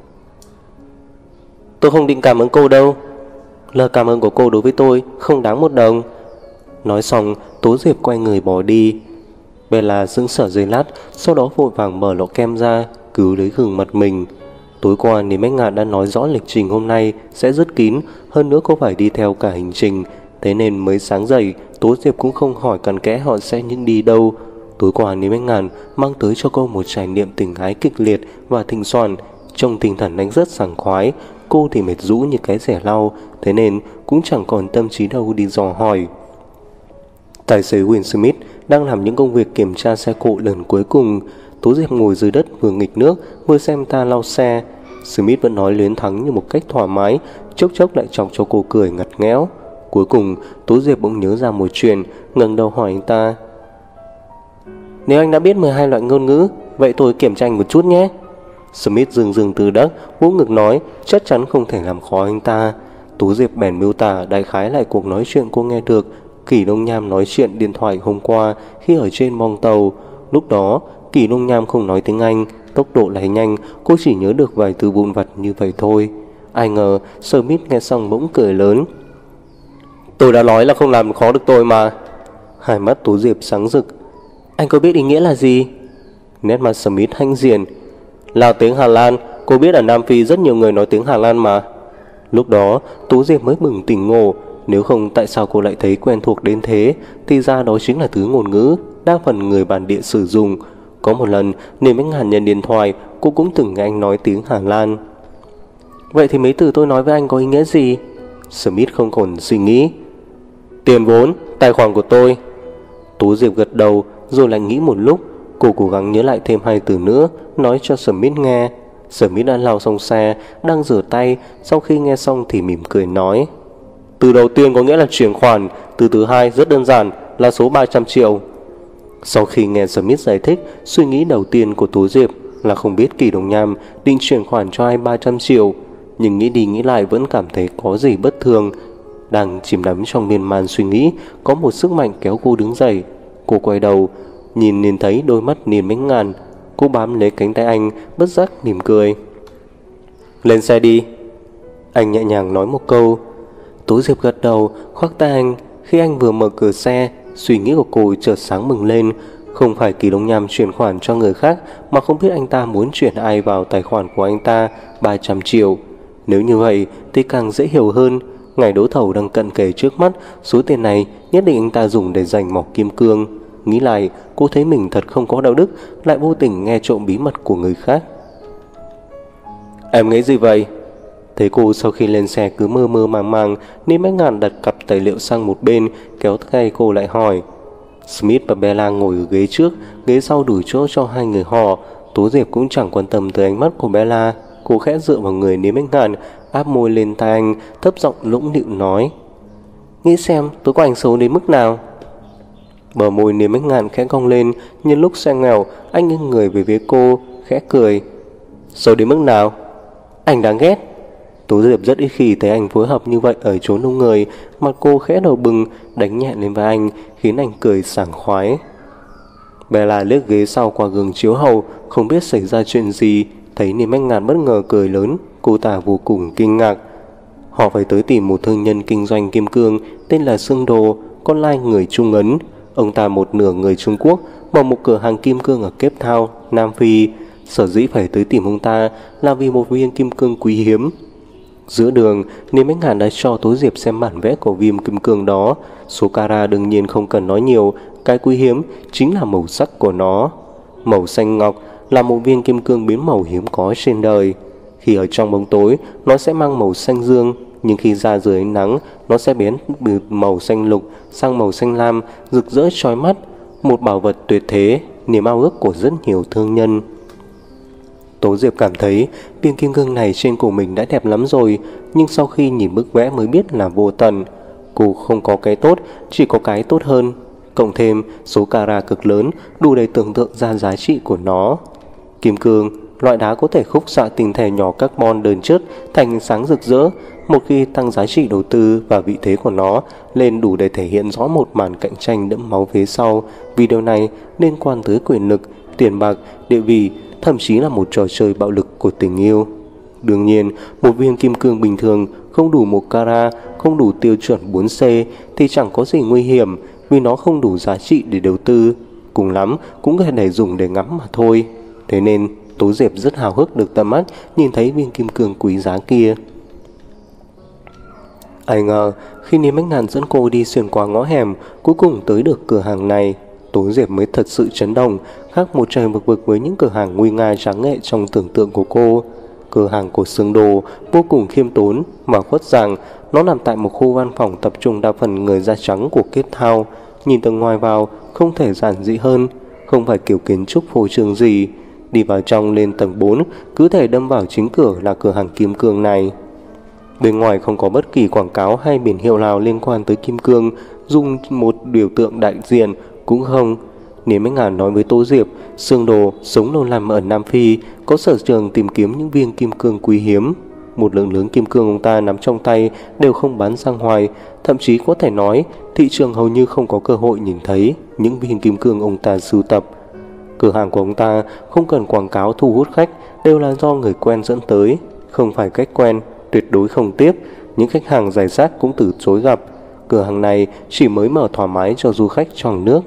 Tôi không định cảm ơn cô đâu. Lời cảm ơn của cô đối với tôi không đáng một đồng. Nói xong, Tố Diệp quay người bỏ đi. Bella sững sờ giây lát, sau đó vội vàng mở lọ kem ra, cứu lấy gương mặt mình. Tối qua Niềm Ánh Ngàn đã nói rõ lịch trình hôm nay sẽ rất kín, hơn nữa cô phải đi theo cả hành trình, thế nên mới sáng dậy Tố Diệp cũng không hỏi cặn kẽ họ sẽ những đi đâu. Tối qua Niềm Ánh Ngàn mang tới cho cô một trải nghiệm tình ái kịch liệt và thịnh soạn, trong tinh thần anh rất sảng khoái. Cô thì mệt rũ như cái rẻ lau, thế nên cũng chẳng còn tâm trí đâu đi dò hỏi. Tài xế Will Smith đang làm những công việc kiểm tra xe cộ lần cuối cùng. Tố Diệp ngồi dưới đất vừa nghịch nước vừa xem ta lau xe. Smith vẫn nói luyến thắng như một cách thoải mái, chốc chốc lại chọc cho cô cười ngặt nghẽo. Cuối cùng Tố Diệp bỗng nhớ ra một chuyện, ngẩng đầu hỏi anh ta, nếu anh đã biết 12 loại ngôn ngữ, vậy tôi kiểm tra anh một chút nhé. Smith dừng từ đất, vỗ ngực nói chắc chắn không thể làm khó anh ta. Tố Diệp bèn miêu tả đại khái lại cuộc nói chuyện cô nghe được Kỷ Đông Nham nói chuyện điện thoại hôm qua khi ở trên bong tàu. Lúc đó Kỷ Đông Nham không nói tiếng Anh, tốc độ lại nhanh, cô chỉ nhớ được vài từ vụn vặt như vậy thôi. Ai ngờ Smith nghe xong bỗng cười lớn. Tôi đã nói là không làm khó được tôi mà. Hai mắt Tố Diệp sáng rực. Anh có biết ý nghĩa là gì? Nét mặt Smith hãnh diện. Là tiếng Hà Lan, cô biết ở Nam Phi rất nhiều người nói tiếng Hà Lan mà. Lúc đó Tố Diệp mới bừng tỉnh ngộ, nếu không tại sao cô lại thấy quen thuộc đến thế, thì ra đó chính là thứ ngôn ngữ đa phần người bản địa sử dụng. Có một lần Niềm Ánh Ngàn nhận điện thoại, cô cũng từng nghe anh nói tiếng Hà Lan. Vậy thì mấy từ tôi nói với anh có ý nghĩa gì? Smith không còn suy nghĩ. Tiền vốn, tài khoản của tôi. Tố Diệp gật đầu rồi lại nghĩ một lúc. Cô cố gắng nhớ lại thêm 2 từ nữa, nói cho Smith nghe. Smith đã lau xong xe, đang rửa tay. Sau khi nghe xong thì mỉm cười nói, từ đầu tiên có nghĩa là chuyển khoản, từ thứ hai rất đơn giản là số 300 triệu. Sau khi nghe Smith giải thích, suy nghĩ đầu tiên của Tố Diệp là không biết Kỳ Đồng Nham định chuyển khoản cho ai 300 triệu, nhưng nghĩ đi nghĩ lại vẫn cảm thấy có gì bất thường. Đang chìm đắm trong miên man suy nghĩ, có một sức mạnh kéo cô đứng dậy. Cô quay đầu, nhìn thấy đôi mắt Niên Bách Ngạn. Cô bám lấy cánh tay anh, bất giác mỉm cười. Lên xe đi, anh nhẹ nhàng nói một câu. Tố Diệp gật đầu, khoác tay anh. Khi anh vừa mở cửa xe, suy nghĩ của cô chợt sáng bừng lên. Không phải Kỳ Đông Nham chuyển khoản cho người khác, mà không biết anh ta muốn chuyển ai vào tài khoản của anh ta 300 triệu. Nếu như vậy thì càng dễ hiểu hơn. Ngày đấu thầu đang cận kề trước mắt, số tiền này nhất định anh ta dùng để giành mỏ kim cương. Nghĩ lại, cô thấy mình thật không có đạo đức, lại vô tình nghe trộm bí mật của người khác. Em nghĩ gì vậy? Thấy cô sau khi lên xe cứ mơ mơ màng màng, nên Bách Ngạn đặt cặp tài liệu sang một bên, kéo tay cô lại hỏi. Smith và Bella ngồi ở ghế trước, ghế sau đủ chỗ cho hai người họ. Tố Diệp cũng chẳng quan tâm tới ánh mắt của Bella. Cô khẽ dựa vào người Niên Bách Ngạn, áp môi lên tai anh, thấp giọng lũng nịu nói. Nghĩ xem tối của anh xấu đến mức nào? Bờ môi Niên Bách Ngạn khẽ cong lên. Nhân lúc xe nghèo, anh nghiêng người về phía cô, khẽ cười. Xấu đến mức nào? Anh đáng ghét. Tố Diệp rất ít khi thấy anh phối hợp như vậy ở chốn đông người. Mặt cô khẽ đầu bừng, đánh nhẹ lên vai anh, khiến anh cười sảng khoái. Bella liếc ghế sau qua gương chiếu hậu, không biết xảy ra chuyện gì. Thấy Niên Bách Ngạn bất ngờ cười lớn, cô ta vô cùng kinh ngạc. Họ phải tới tìm một thương nhân kinh doanh kim cương tên là Sương Đồ, con lai người Trung Ấn. Ông ta một nửa người Trung Quốc, mở một cửa hàng kim cương ở Cape Town, Nam Phi. Sở dĩ phải tới tìm ông ta là vì một viên kim cương quý hiếm. Giữa đường, Niên Bách Ngạn đã cho Tố Diệp xem bản vẽ của viên kim cương đó. Số carat đương nhiên không cần nói nhiều, cái quý hiếm chính là màu sắc của nó. Màu xanh ngọc là một viên kim cương biến màu hiếm có trên đời. Khi ở trong bóng tối, nó sẽ mang màu xanh dương, nhưng khi ra dưới ánh nắng, nó sẽ biến từ màu xanh lục sang màu xanh lam, rực rỡ chói mắt. Một bảo vật tuyệt thế, niềm ao ước của rất nhiều thương nhân. Tố Diệp cảm thấy viên kim cương này trên cổ mình đã đẹp lắm rồi, nhưng sau khi nhìn bức vẽ mới biết là vô tận. Cô không có cái tốt, chỉ có cái tốt hơn. Cộng thêm số carat cực lớn, đủ để tưởng tượng ra giá trị của nó. Kim cương, loại đá có thể khúc xạ tinh thể nhỏ carbon đơn chất thành sáng rực rỡ. Một khi tăng giá trị đầu tư và vị thế của nó lên đủ để thể hiện rõ một màn cạnh tranh đẫm máu phía sau, vì điều này liên quan tới quyền lực, tiền bạc, địa vị, thậm chí là một trò chơi bạo lực của tình yêu. Đương nhiên, một viên kim cương bình thường không đủ 1 carat, không đủ tiêu chuẩn 4C thì chẳng có gì nguy hiểm, vì nó không đủ giá trị để đầu tư, cùng lắm cũng có thể dùng để ngắm mà thôi. Thế nên Tố Diệp rất hào hức được tận mắt nhìn thấy viên kim cương quý giá kia. Ai ngờ khi Niên Bách Ngạn dẫn cô đi xuyên qua ngõ hẻm, cuối cùng tới được cửa hàng này, Tố Diệp mới thật sự chấn động, khác một trời vực vực với những cửa hàng nguy nga tráng nghệ trong tưởng tượng của cô. Cửa hàng của Sương Đồ vô cùng khiêm tốn mà khuất rằng. Nó nằm tại một khu văn phòng tập trung đa phần người da trắng của Cape Town. Nhìn từ ngoài vào không thể giản dị hơn, không phải kiểu kiến trúc phô trương gì. Đi vào trong lên tầng 4, cứ thể đâm vào chính cửa là cửa hàng kim cương này. Bên ngoài không có bất kỳ quảng cáo hay biển hiệu nào liên quan tới kim cương, dùng một biểu tượng đại diện cũng không. Niên Bách Ngạn nói với Tố Diệp, Sương Đồ sống lâu năm ở Nam Phi, có sở trường tìm kiếm những viên kim cương quý hiếm. Một lượng lớn kim cương ông ta nắm trong tay đều không bán ra ngoài, thậm chí có thể nói thị trường hầu như không có cơ hội nhìn thấy những viên kim cương ông ta sưu tập. Cửa hàng của ông ta không cần quảng cáo thu hút khách, đều là do người quen dẫn tới, không phải cách quen, tuyệt đối không tiếp. Những khách hàng giải rác cũng từ chối gặp. Cửa hàng này chỉ mới mở thoải mái cho du khách trong nước.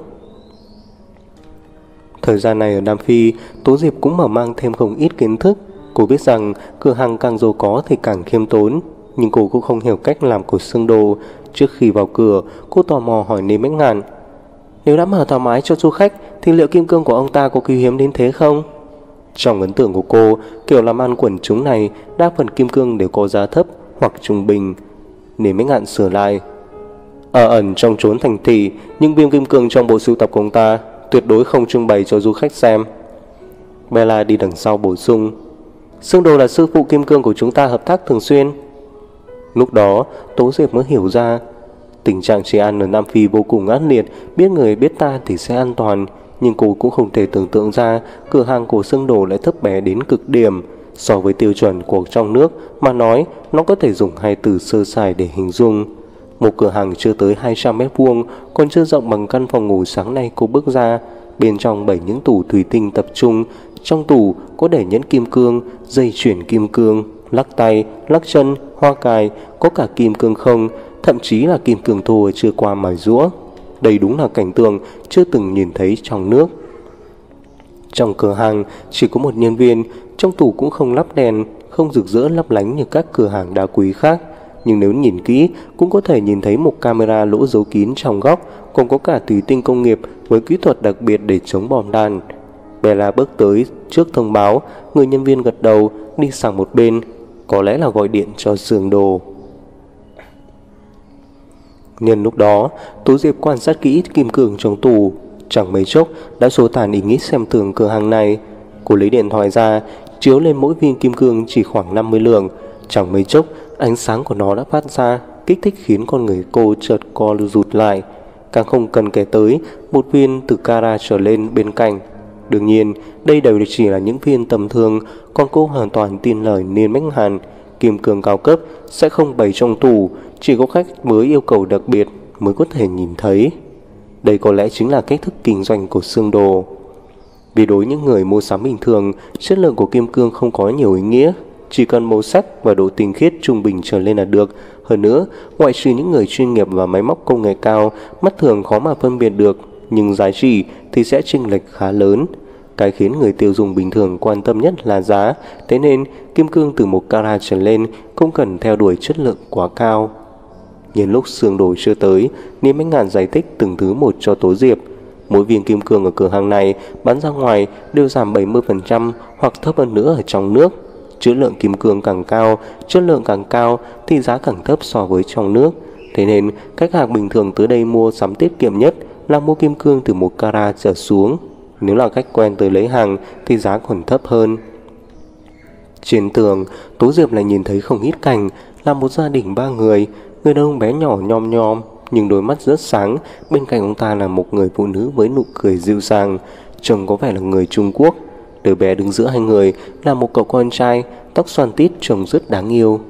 Thời gian này ở Nam Phi, Tố Diệp cũng mở mang thêm không ít kiến thức. Cô biết rằng cửa hàng càng giàu có thì càng khiêm tốn, nhưng cô cũng không hiểu cách làm của Sương Đồ. Trước khi vào cửa, cô tò mò hỏi Niên Bách Ngạn, nếu đã mở thoải mái cho du khách thì liệu kim cương của ông ta có quý hiếm đến thế không? Trong ấn tượng của cô, kiểu làm ăn quần chúng này đa phần kim cương đều có giá thấp hoặc trung bình. Niên Bách Ngạn sửa lại, ở ẩn trong chốn thành thị, những viên kim cương trong bộ sưu tập của ông ta tuyệt đối không trưng bày cho du khách xem. Bella đi đằng sau bổ sung, Sương Đồ là sư phụ kim cương của chúng ta hợp tác thường xuyên. Lúc đó Tố Diệp mới hiểu ra tình trạng trị an ở Nam Phi vô cùng ác liệt, biết người biết ta thì sẽ an toàn, Nhưng cô cũng không thể tưởng tượng ra cửa hàng của Sương Đồ lại thấp bé đến cực điểm. So với tiêu chuẩn của trong nước mà nói, nó có thể dùng hai từ sơ sài để hình dung. Một cửa hàng chưa tới 200 mét vuông, còn chưa rộng bằng căn phòng ngủ sáng nay cô bước ra. Bên trong 7 những tủ thủy tinh tập trung. Trong tủ có để nhẫn kim cương, dây chuyền kim cương, lắc tay, lắc chân, hoa cài, có cả kim cương không, thậm chí là kim cương thô chưa qua mài rũa. Đây đúng là cảnh tượng chưa từng nhìn thấy trong nước. Trong cửa hàng chỉ có một nhân viên, trong tủ cũng không lắp đèn, không rực rỡ lấp lánh như các cửa hàng đá quý khác. Nhưng nếu nhìn kỹ cũng có thể nhìn thấy một camera lỗ giấu kín trong góc, còn có cả thủy tinh công nghiệp với kỹ thuật đặc biệt để chống bom đạn. Bella bước tới trước thông báo, người nhân viên gật đầu, đi sang một bên, có lẽ là gọi điện cho Sương Đồ. Nhân lúc đó, Tố Diệp quan sát kỹ kim cương trong tủ, chẳng mấy chốc đã xô tàn ý nghĩ xem thường cửa hàng này. Cô lấy điện thoại ra, chiếu lên mỗi viên kim cương chỉ khoảng 50 lượng. Chẳng mấy chốc, ánh sáng của nó đã phát ra, kích thích khiến con người cô chợt co rụt lại. Càng không cần kể tới một viên từ carat trở lên bên cạnh. Đương nhiên, đây đều chỉ là những viên tầm thường, còn cô hoàn toàn tin lời Niên Bách Hàn. Kim cương cao cấp sẽ không bày trong tủ, chỉ có khách mới yêu cầu đặc biệt mới có thể nhìn thấy. Đây có lẽ chính là cách thức kinh doanh của Sương Đồ. Vì đối những người mua sắm bình thường, chất lượng của kim cương không có nhiều ý nghĩa, chỉ cần màu sắc và độ tinh khiết trung bình trở lên là được. Hơn nữa, ngoại trừ những người chuyên nghiệp và máy móc công nghệ cao, mắt thường khó mà phân biệt được, nhưng giá trị thì sẽ chênh lệch khá lớn. Cái khiến người tiêu dùng bình thường quan tâm nhất là giá, thế nên kim cương từ 1 carat trở lên không cần theo đuổi chất lượng quá cao. Nhân lúc Sương Đồ chưa tới, Niên Bách Ngạn giải thích từng thứ một cho Tố Diệp. Mỗi viên kim cương ở cửa hàng này bán ra ngoài đều giảm 70% hoặc thấp hơn nữa ở trong nước. Chất lượng kim cương càng cao, chất lượng càng cao thì giá càng thấp so với trong nước. Thế nên khách hàng bình thường tới đây mua sắm tiết kiệm nhất là mua kim cương từ 1 carat trở xuống. Nếu là khách quen tới lấy hàng thì giá còn thấp hơn. Trên tường, Tố Diệp lại nhìn thấy không ít cảnh là một gia đình 3 người. Người đàn ông bé nhỏ nhom nhom nhưng đôi mắt rất sáng. Bên cạnh ông ta là một người phụ nữ với nụ cười dịu dàng, trông có vẻ là người Trung Quốc. Đứa bé đứng giữa hai người là một cậu con trai, tóc xoăn tít trông rất đáng yêu.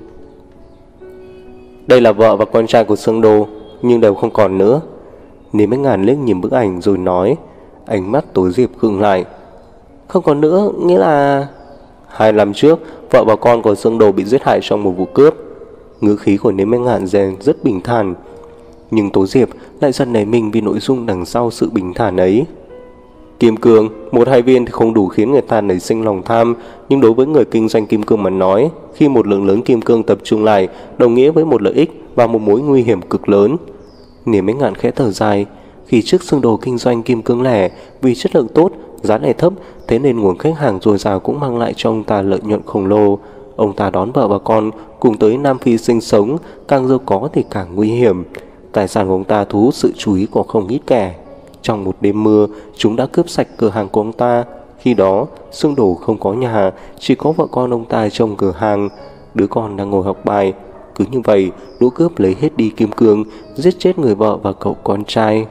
Đây là vợ và con trai của Sương Đồ, nhưng đều không còn nữa. Niên Bách Ngạn liếc nhìn bức ảnh rồi nói. Ánh mắt Tố Diệp khựng lại. Không còn nữa, nghĩa là 2 năm trước, vợ và con của Sương Đồ bị giết hại trong một vụ cướp. Ngữ khí của Niên Bách Ngạn rất bình thản. Nhưng Tố Diệp lại giật nảy mình vì nội dung đằng sau sự bình thản ấy. Kim cương, 1-2 viên thì không đủ khiến người ta nảy sinh lòng tham, nhưng đối với người kinh doanh kim cương mà nói, khi một lượng lớn kim cương tập trung lại, đồng nghĩa với một lợi ích và một mối nguy hiểm cực lớn. Niên Bách Ngạn khẽ thở dài. Khi trước Sương Đồ kinh doanh kim cương lẻ, vì chất lượng tốt, giá lại thấp, thế nên nguồn khách hàng dồi dào cũng mang lại cho ông ta lợi nhuận khổng lồ. Ông ta đón vợ và con cùng tới Nam Phi sinh sống, càng giàu có thì càng nguy hiểm. Tài sản của ông ta thu hút sự chú ý của không ít kẻ. Trong một đêm mưa, chúng đã cướp sạch cửa hàng của ông ta. Khi đó, Sương Đồ không có nhà, chỉ có vợ con ông ta trong cửa hàng. Đứa con đang ngồi học bài. Cứ như vậy, lũ cướp lấy hết đi kim cương, giết chết người vợ và cậu con trai.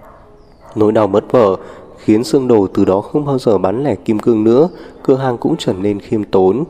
Nỗi đau mất vợ khiến Sương Đồ từ đó không bao giờ bán lẻ kim cương nữa. Cửa hàng cũng trở nên khiêm tốn.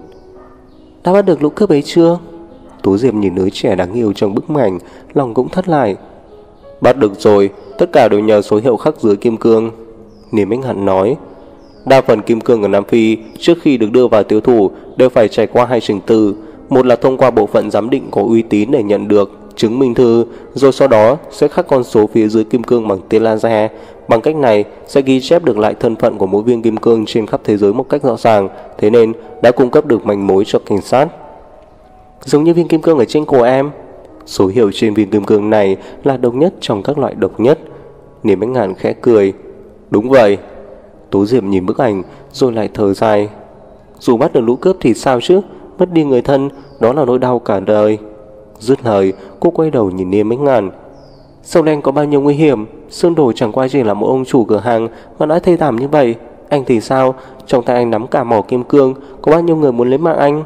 Đã bắt được lũ cướp ấy chưa? Tố Diệp nhìn đứa trẻ đáng yêu trong bức ảnh, lòng cũng thắt lại. Bắt được rồi, tất cả đều nhờ số hiệu khắc dưới kim cương. Niên Bách Ngạn nói. Đa phần kim cương ở Nam Phi trước khi được đưa vào tiêu thụ đều phải trải qua 2 trình tự. Một là thông qua bộ phận giám định có uy tín để nhận được chứng minh thư, rồi sau đó sẽ khắc con số phía dưới kim cương bằng tia laser. Bằng cách này sẽ ghi chép được lại thân phận của mỗi viên kim cương trên khắp thế giới một cách rõ ràng, thế nên đã cung cấp được manh mối cho cảnh sát. Giống như viên kim cương ở trên cổ em. Số hiệu trên viên kim cương này là độc nhất trong các loại độc nhất. Niên Bách Ngạn khẽ cười. Đúng vậy. Tố Diệp nhìn bức ảnh rồi lại thở dài. Dù bắt được lũ cướp thì sao chứ, mất đi người thân, đó là nỗi đau cả đời. Dứt lời, cô quay đầu nhìn Niên Bách Ngạn. Sông đen có bao nhiêu nguy hiểm, Sương Đồ chẳng qua chỉ là một ông chủ cửa hàng mà đã thê thảm như vậy. Anh thì sao, trong tay anh nắm cả mỏ kim cương, có bao nhiêu người muốn lấy mạng anh?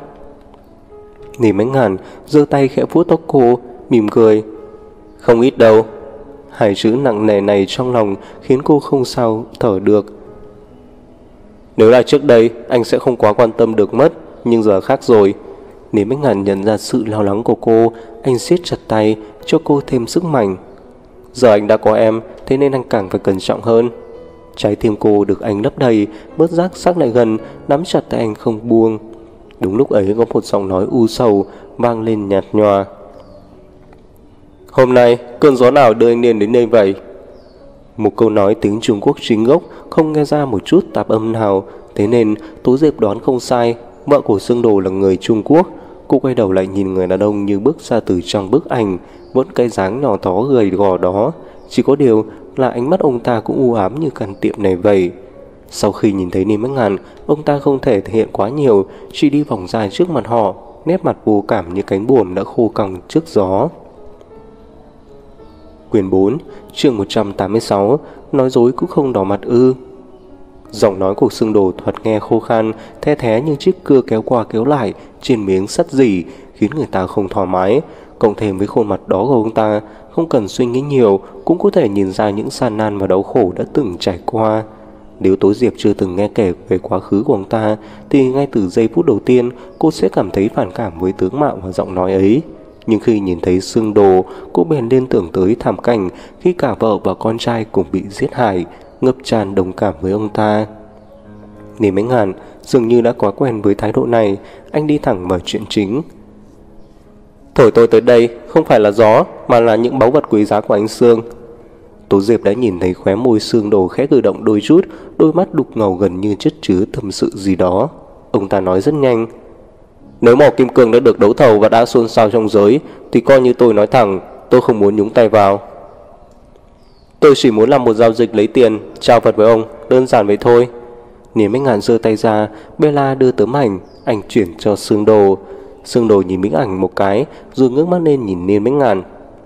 Niên Bách Ngạn giơ tay khẽ vuốt tóc cô, mỉm cười. Không ít đâu. Hai chữ nặng nề này trong lòng khiến cô không sao thở được. Nếu là trước đây anh sẽ không quá quan tâm được mất, nhưng giờ khác rồi. Nếu Bách Ngạn nhận ra sự lo lắng của cô, anh siết chặt tay cho cô thêm sức mạnh. Giờ anh đã có em, thế nên anh càng phải cẩn trọng hơn. Trái tim cô được anh lấp đầy, bớt giác sát lại gần, nắm chặt tay anh không buông. Đúng lúc ấy có một giọng nói u sầu vang lên nhạt nhòa. Hôm nay cơn gió nào đưa anh đến đây vậy? Một câu nói tiếng Trung Quốc chính gốc, không nghe ra một chút tạp âm nào, thế nên Tố Diệp đoán không sai, vợ của Sương Đồ là người Trung Quốc. Cô quay đầu lại nhìn người đàn ông như bước ra từ trong bức ảnh, vẫn cái dáng nhỏ tó gầy gò đó. Chỉ có điều là ánh mắt ông ta cũng u ám như căn tiệm này vậy. Sau khi nhìn thấy Ninh Bách Ngạn, ông ta không thể thể hiện quá nhiều, chỉ đi vòng ra trước mặt họ, nét mặt vô cảm như cánh buồm đã khô cong trước gió. Quyển 4, chương 186, nói dối cũng không đỏ mặt ư. Giọng nói của Sương Đồ thoạt nghe khô khan, the thé như chiếc cưa kéo qua kéo lại trên miếng sắt dỉ, khiến người ta không thoải mái. Cộng thêm với khuôn mặt đó của ông ta, không cần suy nghĩ nhiều cũng có thể nhìn ra những gian nan và đau khổ đã từng trải qua. Nếu Tố Diệp chưa từng nghe kể về quá khứ của ông ta, thì ngay từ giây phút đầu tiên cô sẽ cảm thấy phản cảm với tướng mạo và giọng nói ấy. Nhưng khi nhìn thấy Sương Đồ, cô bèn liên tưởng tới thảm cảnh khi cả vợ và con trai cùng bị giết hại, ngập tràn đồng cảm với ông ta. Ninh Bách Ngạn dường như đã quá quen với thái độ này, anh đi thẳng vào chuyện chính. Thổi tôi tới đây không phải là gió, mà là những báu vật quý giá của anh Sương. Tố Diệp đã nhìn thấy khóe môi Sương Đồ khẽ cử động đôi chút, đôi mắt đục ngầu gần như chất chứa tâm sự gì đó. Ông ta nói rất nhanh. Nếu mỏ kim cương đã được đấu thầu và đã xôn xao trong giới, thì coi như tôi nói thẳng, tôi không muốn nhúng tay vào. Tôi chỉ muốn làm một giao dịch lấy tiền, trao vật với ông, đơn giản vậy thôi. Ninh Bách Ngạn giơ tay ra, Bella đưa tấm ảnh, anh chuyển cho Sương Đồ. Sương Đồ nhìn bức ảnh một cái, rồi ngước mắt lên nhìn Ninh Bách Ngạn.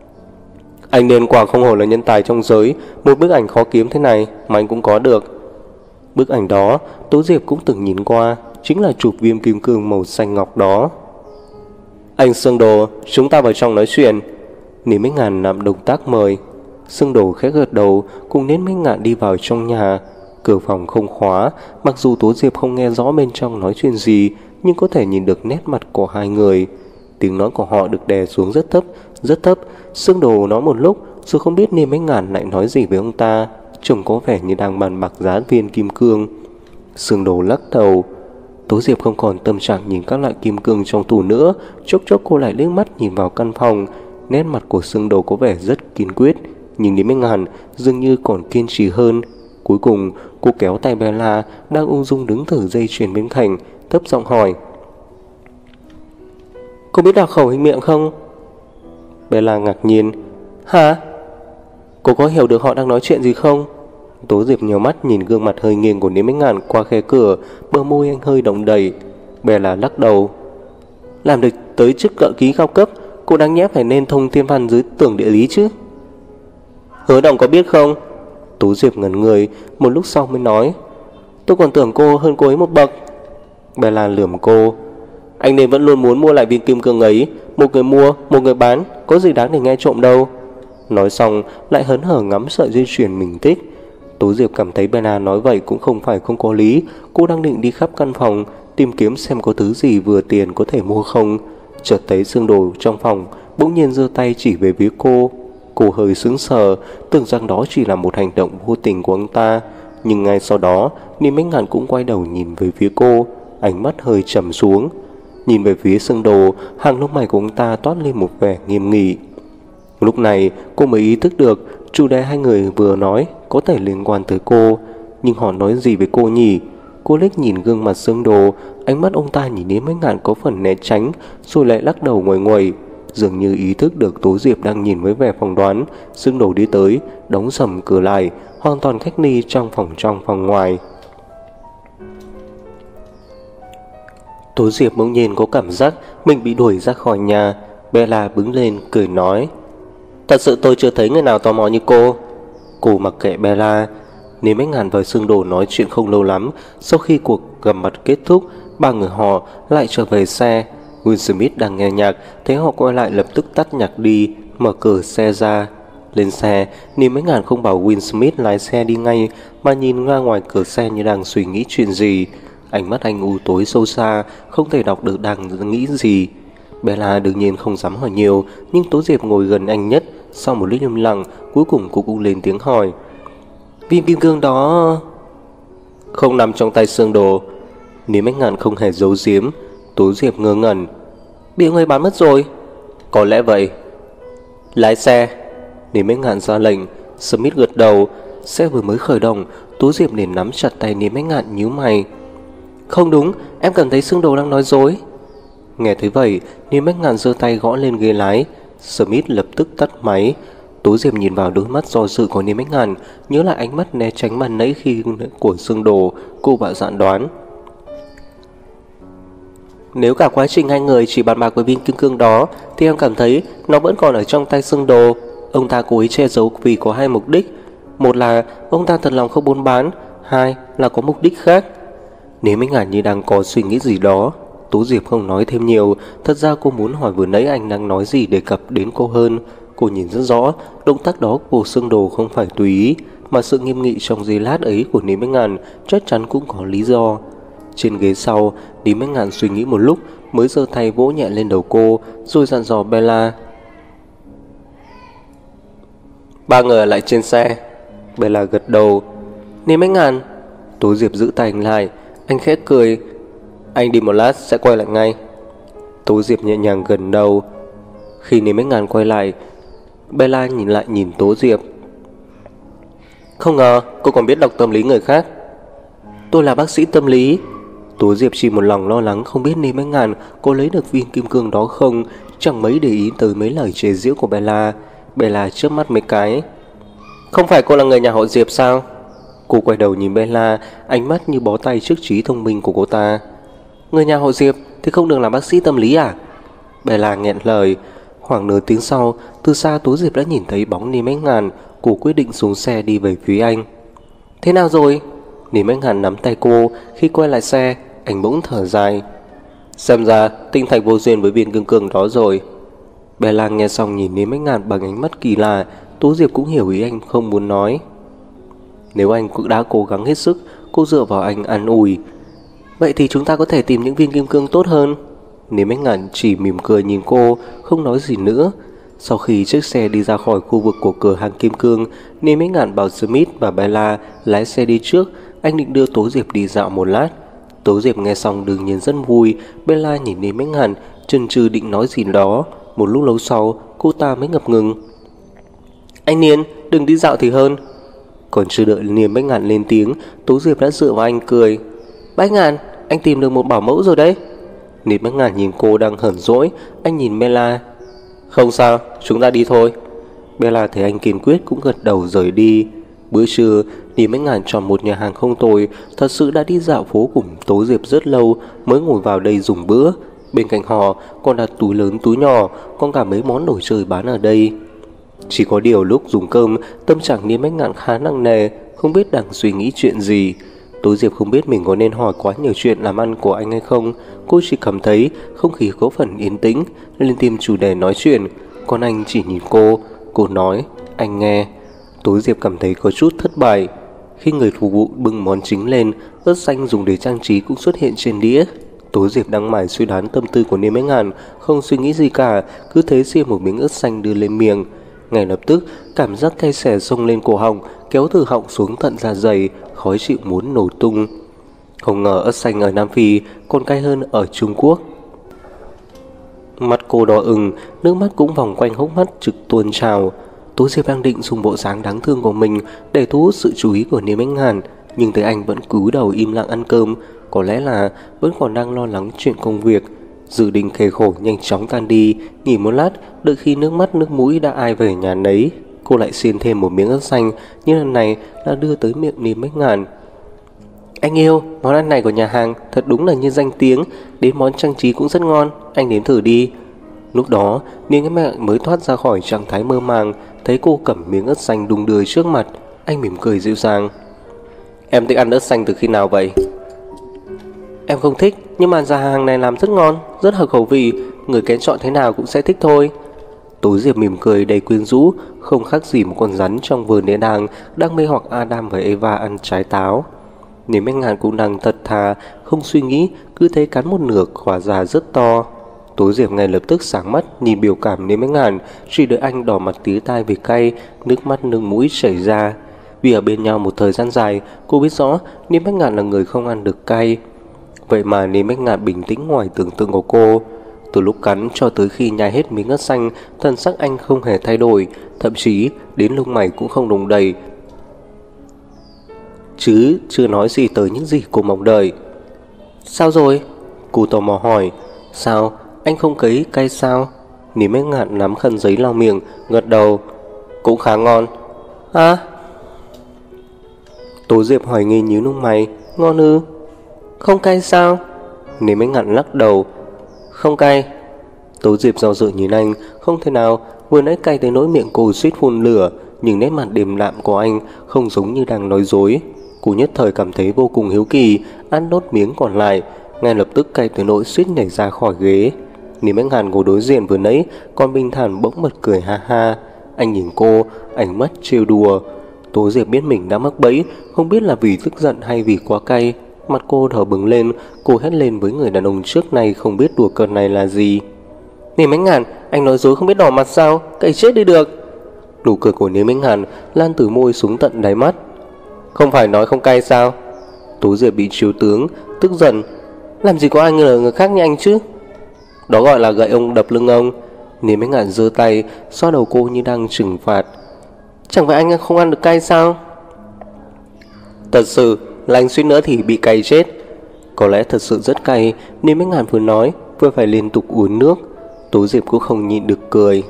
Anh Liên quả không hổ là nhân tài trong giới, một bức ảnh khó kiếm thế này mà anh cũng có được. Bức ảnh đó Tố Diệp cũng từng nhìn qua, chính là chụp viên kim cương màu xanh ngọc đó. Anh Sương Đồ, chúng ta vào trong nói chuyện. Ninh Bách Ngạn làm động tác mời. Sương Đồ khẽ gật đầu, cùng Ninh Bách Ngạn đi vào trong nhà. Cửa phòng không khóa, mặc dù Tố Diệp không nghe rõ bên trong nói chuyện gì, nhưng có thể nhìn được nét mặt của hai người. Tiếng nói của họ được đè xuống rất thấp, rất thấp. Sương Đồ nói một lúc, rồi không biết Ninh Bách Ngạn lại nói gì với ông ta, trông có vẻ như đang bàn bạc giá viên kim cương. Sương Đồ lắc đầu. Tố Diệp không còn tâm trạng nhìn các loại kim cương trong tủ nữa, chốc chốc cô lại liếc mắt nhìn vào căn phòng. Nét mặt của Sương Đồ có vẻ rất kiên quyết, nhưng Ninh Bách Ngạn dường như còn kiên trì hơn. Cuối cùng cô kéo tay Bella đang ung dung đứng thử dây chuyền bên cạnh, thấp giọng hỏi. Cô biết đọc khẩu hình miệng không? Bella ngạc nhiên. Hả? Cô có hiểu được họ đang nói chuyện gì không? Tố Diệp nhíu mắt nhìn gương mặt hơi nghiêng của Ninh Bách Ngạn qua khe cửa, bờ môi anh hơi động đậy. Bella lắc đầu. Làm được tới chức cỡ ký cao cấp, cô đáng nhẽ phải nên thông thiên văn dưới tưởng địa lý chứ. Hứa Đồng có biết không? Tố Diệp ngẩn người, một lúc sau mới nói. Tôi còn tưởng cô hơn cô ấy một bậc. Bella lườm cô. Anh nên vẫn luôn muốn mua lại viên kim cương ấy, một người mua, một người bán, có gì đáng để nghe trộm đâu. Nói xong lại hớn hở ngắm sợi dây chuyền mình thích. Tố Diệp cảm thấy Bella nói vậy cũng không phải không có lý. Cô đang định đi khắp căn phòng tìm kiếm xem có thứ gì vừa tiền có thể mua không, chợt thấy Sương Đồ trong phòng bỗng nhiên giơ tay chỉ về phía cô. Cô hơi sững sờ, tưởng rằng đó chỉ là một hành động vô tình của ông ta. Nhưng ngay sau đó Ninh Bách Ngạn cũng quay đầu nhìn về phía cô, ánh mắt hơi trầm xuống. Nhìn về phía Sương Đồ, hàng lông mày của ông ta toát lên một vẻ nghiêm nghị. Lúc này cô mới ý thức được chủ đề hai người vừa nói có thể liên quan tới cô. Nhưng họ nói gì với cô nhỉ? Cô liếc nhìn gương mặt Sương Đồ, ánh mắt ông ta nhìn đến Bách Ngạn có phần né tránh, rồi lại lắc đầu nguầy nguầy. Dường như ý thức được Tố Diệp đang nhìn với vẻ phỏng đoán, Sương Đồ đi tới, đóng sầm cửa lại, hoàn toàn cách ly trong phòng ngoài. Tố Diệp bỗng nhiên có cảm giác mình bị đuổi ra khỏi nhà. Bella bứng lên cười nói. Thật sự tôi chưa thấy người nào tò mò như cô. Cô mặc kệ Bella. Ninh Bách Ngạn và Sương Đồ nói chuyện không lâu lắm. Sau khi cuộc gặp mặt kết thúc, ba người họ lại trở về xe. Will Smith đang nghe nhạc, thấy họ quay lại lập tức tắt nhạc đi, mở cửa xe ra. Lên xe, Niêm Mấy Ngàn không bảo Will Smith lái xe đi ngay, mà nhìn ra ngoài cửa xe như đang suy nghĩ chuyện gì. Ánh mắt anh u tối sâu xa, không thể đọc được đang nghĩ gì. Bella đương nhiên không dám hỏi nhiều, nhưng Tố Diệp ngồi gần anh nhất. Sau một lúc im lặng, cuối cùng cô cũng lên tiếng hỏi: viên kim cương đó không nằm trong tay Sương Đồ. Niêm Mấy Ngàn không hề giấu giếm. Tố Diệp ngơ ngẩn: bị người bán mất rồi. Có lẽ vậy. Lái xe. Niêm Mấy Ngàn ra lệnh. Smith gật đầu. Xe vừa mới khởi động, Tố Diệp liền nắm chặt tay Niêm Mấy Ngàn, nhíu mày: không đúng, em cảm thấy Sương Đồ đang nói dối. Nghe thấy vậy, Niêm Mấy Ngàn giơ tay gõ lên ghế lái. Smith lập tức tắt máy. Tố Diệp nhìn vào đôi mắt do dự của Niêm Mấy Ngàn, nhớ lại ánh mắt né tránh ban nãy khi của Sương Đồ. Cô bạo dạn đoán: nếu cả quá trình hai người chỉ bàn bạc với viên kim cương đó, thì em cảm thấy nó vẫn còn ở trong tay Sương Đồ. Ông ta cố ý che giấu vì có hai mục đích: một là ông ta thật lòng không buôn bán, hai là có mục đích khác. Niêm Mấy Ngàn như đang có suy nghĩ gì đó. Tố Diệp không nói thêm nhiều. Thật ra cô muốn hỏi vừa nãy anh đang nói gì đề cập đến cô hơn. Cô nhìn rất rõ động tác đó của Sương Đồ không phải tùy ý, mà sự nghiêm nghị trong giây lát ấy của Niêm Mấy Ngàn chắc chắn cũng có lý do. Trên ghế sau, Niêm Mấy Ngàn suy nghĩ một lúc mới giơ tay vỗ nhẹ lên đầu cô, rồi dặn dò Bella: ba người ở lại trên xe. Bella gật đầu. Niêm Mấy Ngàn. Tố Diệp giữ tay anh lại. Anh khẽ cười: anh đi một lát sẽ quay lại ngay. Tố Diệp nhẹ nhàng gần đầu. Khi Niêm Mấy Ngàn quay lại, Bella nhìn Tố Diệp: không ngờ cô còn biết đọc tâm lý người khác. Tôi là bác sĩ tâm lý. Tố Diệp chỉ một lòng lo lắng không biết Niêm Mấy Ngàn có lấy được viên kim cương đó không, chẳng mấy để ý tới mấy lời chế giễu của Bella. Bella chớp mắt mấy cái: không phải cô là người nhà họ Diệp sao? Cô quay đầu nhìn Bella, ánh mắt như bó tay trước trí thông minh của cô ta. Người nhà họ Diệp thì không được làm bác sĩ tâm lý à? Bella nghẹn lời. Khoảng nửa tiếng sau, từ xa Tố Diệp đã nhìn thấy bóng Niêm Mấy Ngàn. Cô quyết định xuống xe đi về phía anh. Thế nào rồi? Niêm Mấy Ngàn nắm tay cô. Khi quay lại xe, anh bỗng thở dài: xem ra Tinh Thạch vô duyên với viên kim cương đó rồi. Bella nghe xong nhìn Niêm Mấy Ngàn bằng ánh mắt kỳ lạ. Tố Diệp cũng hiểu ý anh không muốn nói. Nếu anh cũng đã cố gắng hết sức, cô dựa vào anh an ủi: vậy thì chúng ta có thể tìm những viên kim cương tốt hơn. Niêm Mấy Ngàn chỉ mỉm cười nhìn cô, không nói gì nữa. Sau khi chiếc xe đi ra khỏi khu vực của cửa hàng kim cương, Niêm Mấy Ngàn bảo Smith và Bella lái xe đi trước. Anh định đưa Tố Diệp đi dạo một lát. Tố Diệp nghe xong đương nhiên rất vui. Bella nhìn Niêm Mấy Ngàn, chần chừ định nói gì đó. Một lúc lâu sau, cô ta mới ngập ngừng: anh Niên, đừng đi dạo thì hơn. Còn chưa đợi Niêm Mấy Ngàn lên tiếng, Tố Diệp đã dựa vào anh cười: Bách Ngàn, anh tìm được một bảo mẫu rồi đấy. Niêm Mấy Ngàn nhìn cô đang hờn dỗi. Anh nhìn Bella: không sao, chúng ta đi thôi. Bella thấy anh kiên quyết cũng gật đầu rời đi. Bữa trưa, Niêm Mấy Ngàn chọn một nhà hàng không tồi. Thật sự đã đi dạo phố cùng Tố Diệp rất lâu mới ngồi vào đây dùng bữa. Bên cạnh họ còn đặt túi lớn túi nhỏ, còn cả mấy món đồ chơi bán ở đây. Chỉ có điều lúc dùng cơm, tâm trạng Niêm Mấy Ngàn khá nặng nề, không biết đang suy nghĩ chuyện gì. Tố Diệp không biết mình có nên hỏi quá nhiều chuyện làm ăn của anh hay không. Cô chỉ cảm thấy không khí có phần yên tĩnh, lên tìm chủ đề nói chuyện. Còn anh chỉ nhìn cô. Cô nói, anh nghe. Tố Diệp cảm thấy có chút thất bại. Khi người phục vụ bưng món chính lên, ớt xanh dùng để trang trí cũng xuất hiện trên đĩa. Tố Diệp đang mải suy đoán tâm tư của Niêm Mấy Ngàn, không suy nghĩ gì cả, cứ thế xiên một miếng ớt xanh đưa lên miệng. Ngay lập tức, cảm giác cay xè xông lên cổ họng, kéo từ họng xuống tận dạ dày, khó chịu muốn nổ tung. Không ngờ ớt xanh ở Nam Phi còn cay hơn ở Trung Quốc. Mắt cô đỏ ửng, nước mắt cũng vòng quanh hốc mắt trực tuôn trào. Tố Diệp đang định dùng bộ dáng đáng thương của mình để thu hút sự chú ý của Niêm Mấy Ngàn, nhưng thấy anh vẫn cúi đầu im lặng ăn cơm. Có lẽ là vẫn còn đang lo lắng chuyện công việc. Dự định kề khổ nhanh chóng tan đi. Nghỉ một lát, đợi khi nước mắt nước mũi đã ai về nhà nấy, cô lại xiên thêm một miếng ớt xanh, nhưng lần này là đưa tới miệng Niêm Mấy Ngàn. Anh yêu, món ăn này của nhà hàng thật đúng là như danh tiếng, đến món trang trí cũng rất ngon, anh nếm thử đi. Lúc đó, Niêm Mấy Ngàn mới thoát ra khỏi trạng thái mơ màng, thấy cô cầm miếng ớt xanh đung đưa trước mặt. Anh mỉm cười dịu dàng. Em thích ăn ớt xanh từ khi nào vậy? Em không thích, nhưng mà nhà hàng này làm rất ngon, rất hợp khẩu vị, người kén chọn thế nào cũng sẽ thích thôi. Tố Diệp mỉm cười đầy quyến rũ, không khác gì một con rắn trong vườn địa đàng đang mê hoặc Adam và Eva ăn trái táo. Nếu Bách Ngạn cũng đang thật thà, không suy nghĩ, cứ thế cắn một nửa quả già rất to. Tố Diệp ngay lập tức sáng mắt nhìn biểu cảm Niêm Bách Ngạn, chỉ đợi anh đỏ mặt tía tai vì cay, nước mắt nước mũi chảy ra. Vì ở bên nhau một thời gian dài, cô biết rõ Niêm Bách Ngạn là người không ăn được cay. Vậy mà Niêm Bách Ngạn bình tĩnh ngoài tưởng tượng của cô. Từ lúc cắn cho tới khi nhai hết miếng ớt xanh, thần sắc anh không hề thay đổi, thậm chí đến lông mày cũng không đùng đầy, chứ chưa nói gì tới những gì cô mong đợi. Sao rồi? Cô tò mò hỏi. Sao? Anh không thấy cay sao? Niêm Bách Ngạn nắm khăn giấy lau miệng, gật đầu. Cũng khá ngon. À? Tố Diệp hỏi nghi nhíu lông mày. Ngon ư? Không cay sao? Niêm Bách Ngạn lắc đầu. Không cay. Tố Diệp do dự nhìn anh. Không thể nào, vừa nãy cay tới nỗi miệng cô suýt phun lửa, nhưng nét mặt điềm đạm của anh không giống như đang nói dối. Cô nhất thời cảm thấy vô cùng hiếu kỳ, ăn nốt miếng còn lại, ngay lập tức cay tới nỗi suýt nhảy ra khỏi ghế. Niêm Bách Ngạn ngồi đối diện vừa nãy còn bình thản bỗng bật cười ha ha. Anh nhìn cô, ánh mắt trêu đùa. Tố Diệp biết mình đã mắc bẫy, không biết là vì tức giận hay vì quá cay. Mặt cô đỏ bừng lên, cô hét lên với người đàn ông trước này không biết đùa cợt này là gì. Niêm Bách Ngạn, anh nói dối không biết đỏ mặt sao? Cậy chết đi được. Nụ cười của Niêm Bách Ngạn lan từ môi xuống tận đáy mắt. Không phải nói không cay sao? Tố Diệp bị chiếu tướng, tức giận. Làm gì có ai ngờ người khác như anh chứ? Đó gọi là gậy ông đập lưng ông. Niêm Bách Ngạn giơ tay xoa đầu cô như đang trừng phạt. Chẳng phải anh không ăn được cay sao? Thật sự là anh suýt nữa thì bị cay chết. Có lẽ thật sự rất cay. Niêm Bách Ngạn vừa nói vừa phải liên tục uống nước. Tố Diệp cũng không nhịn được cười.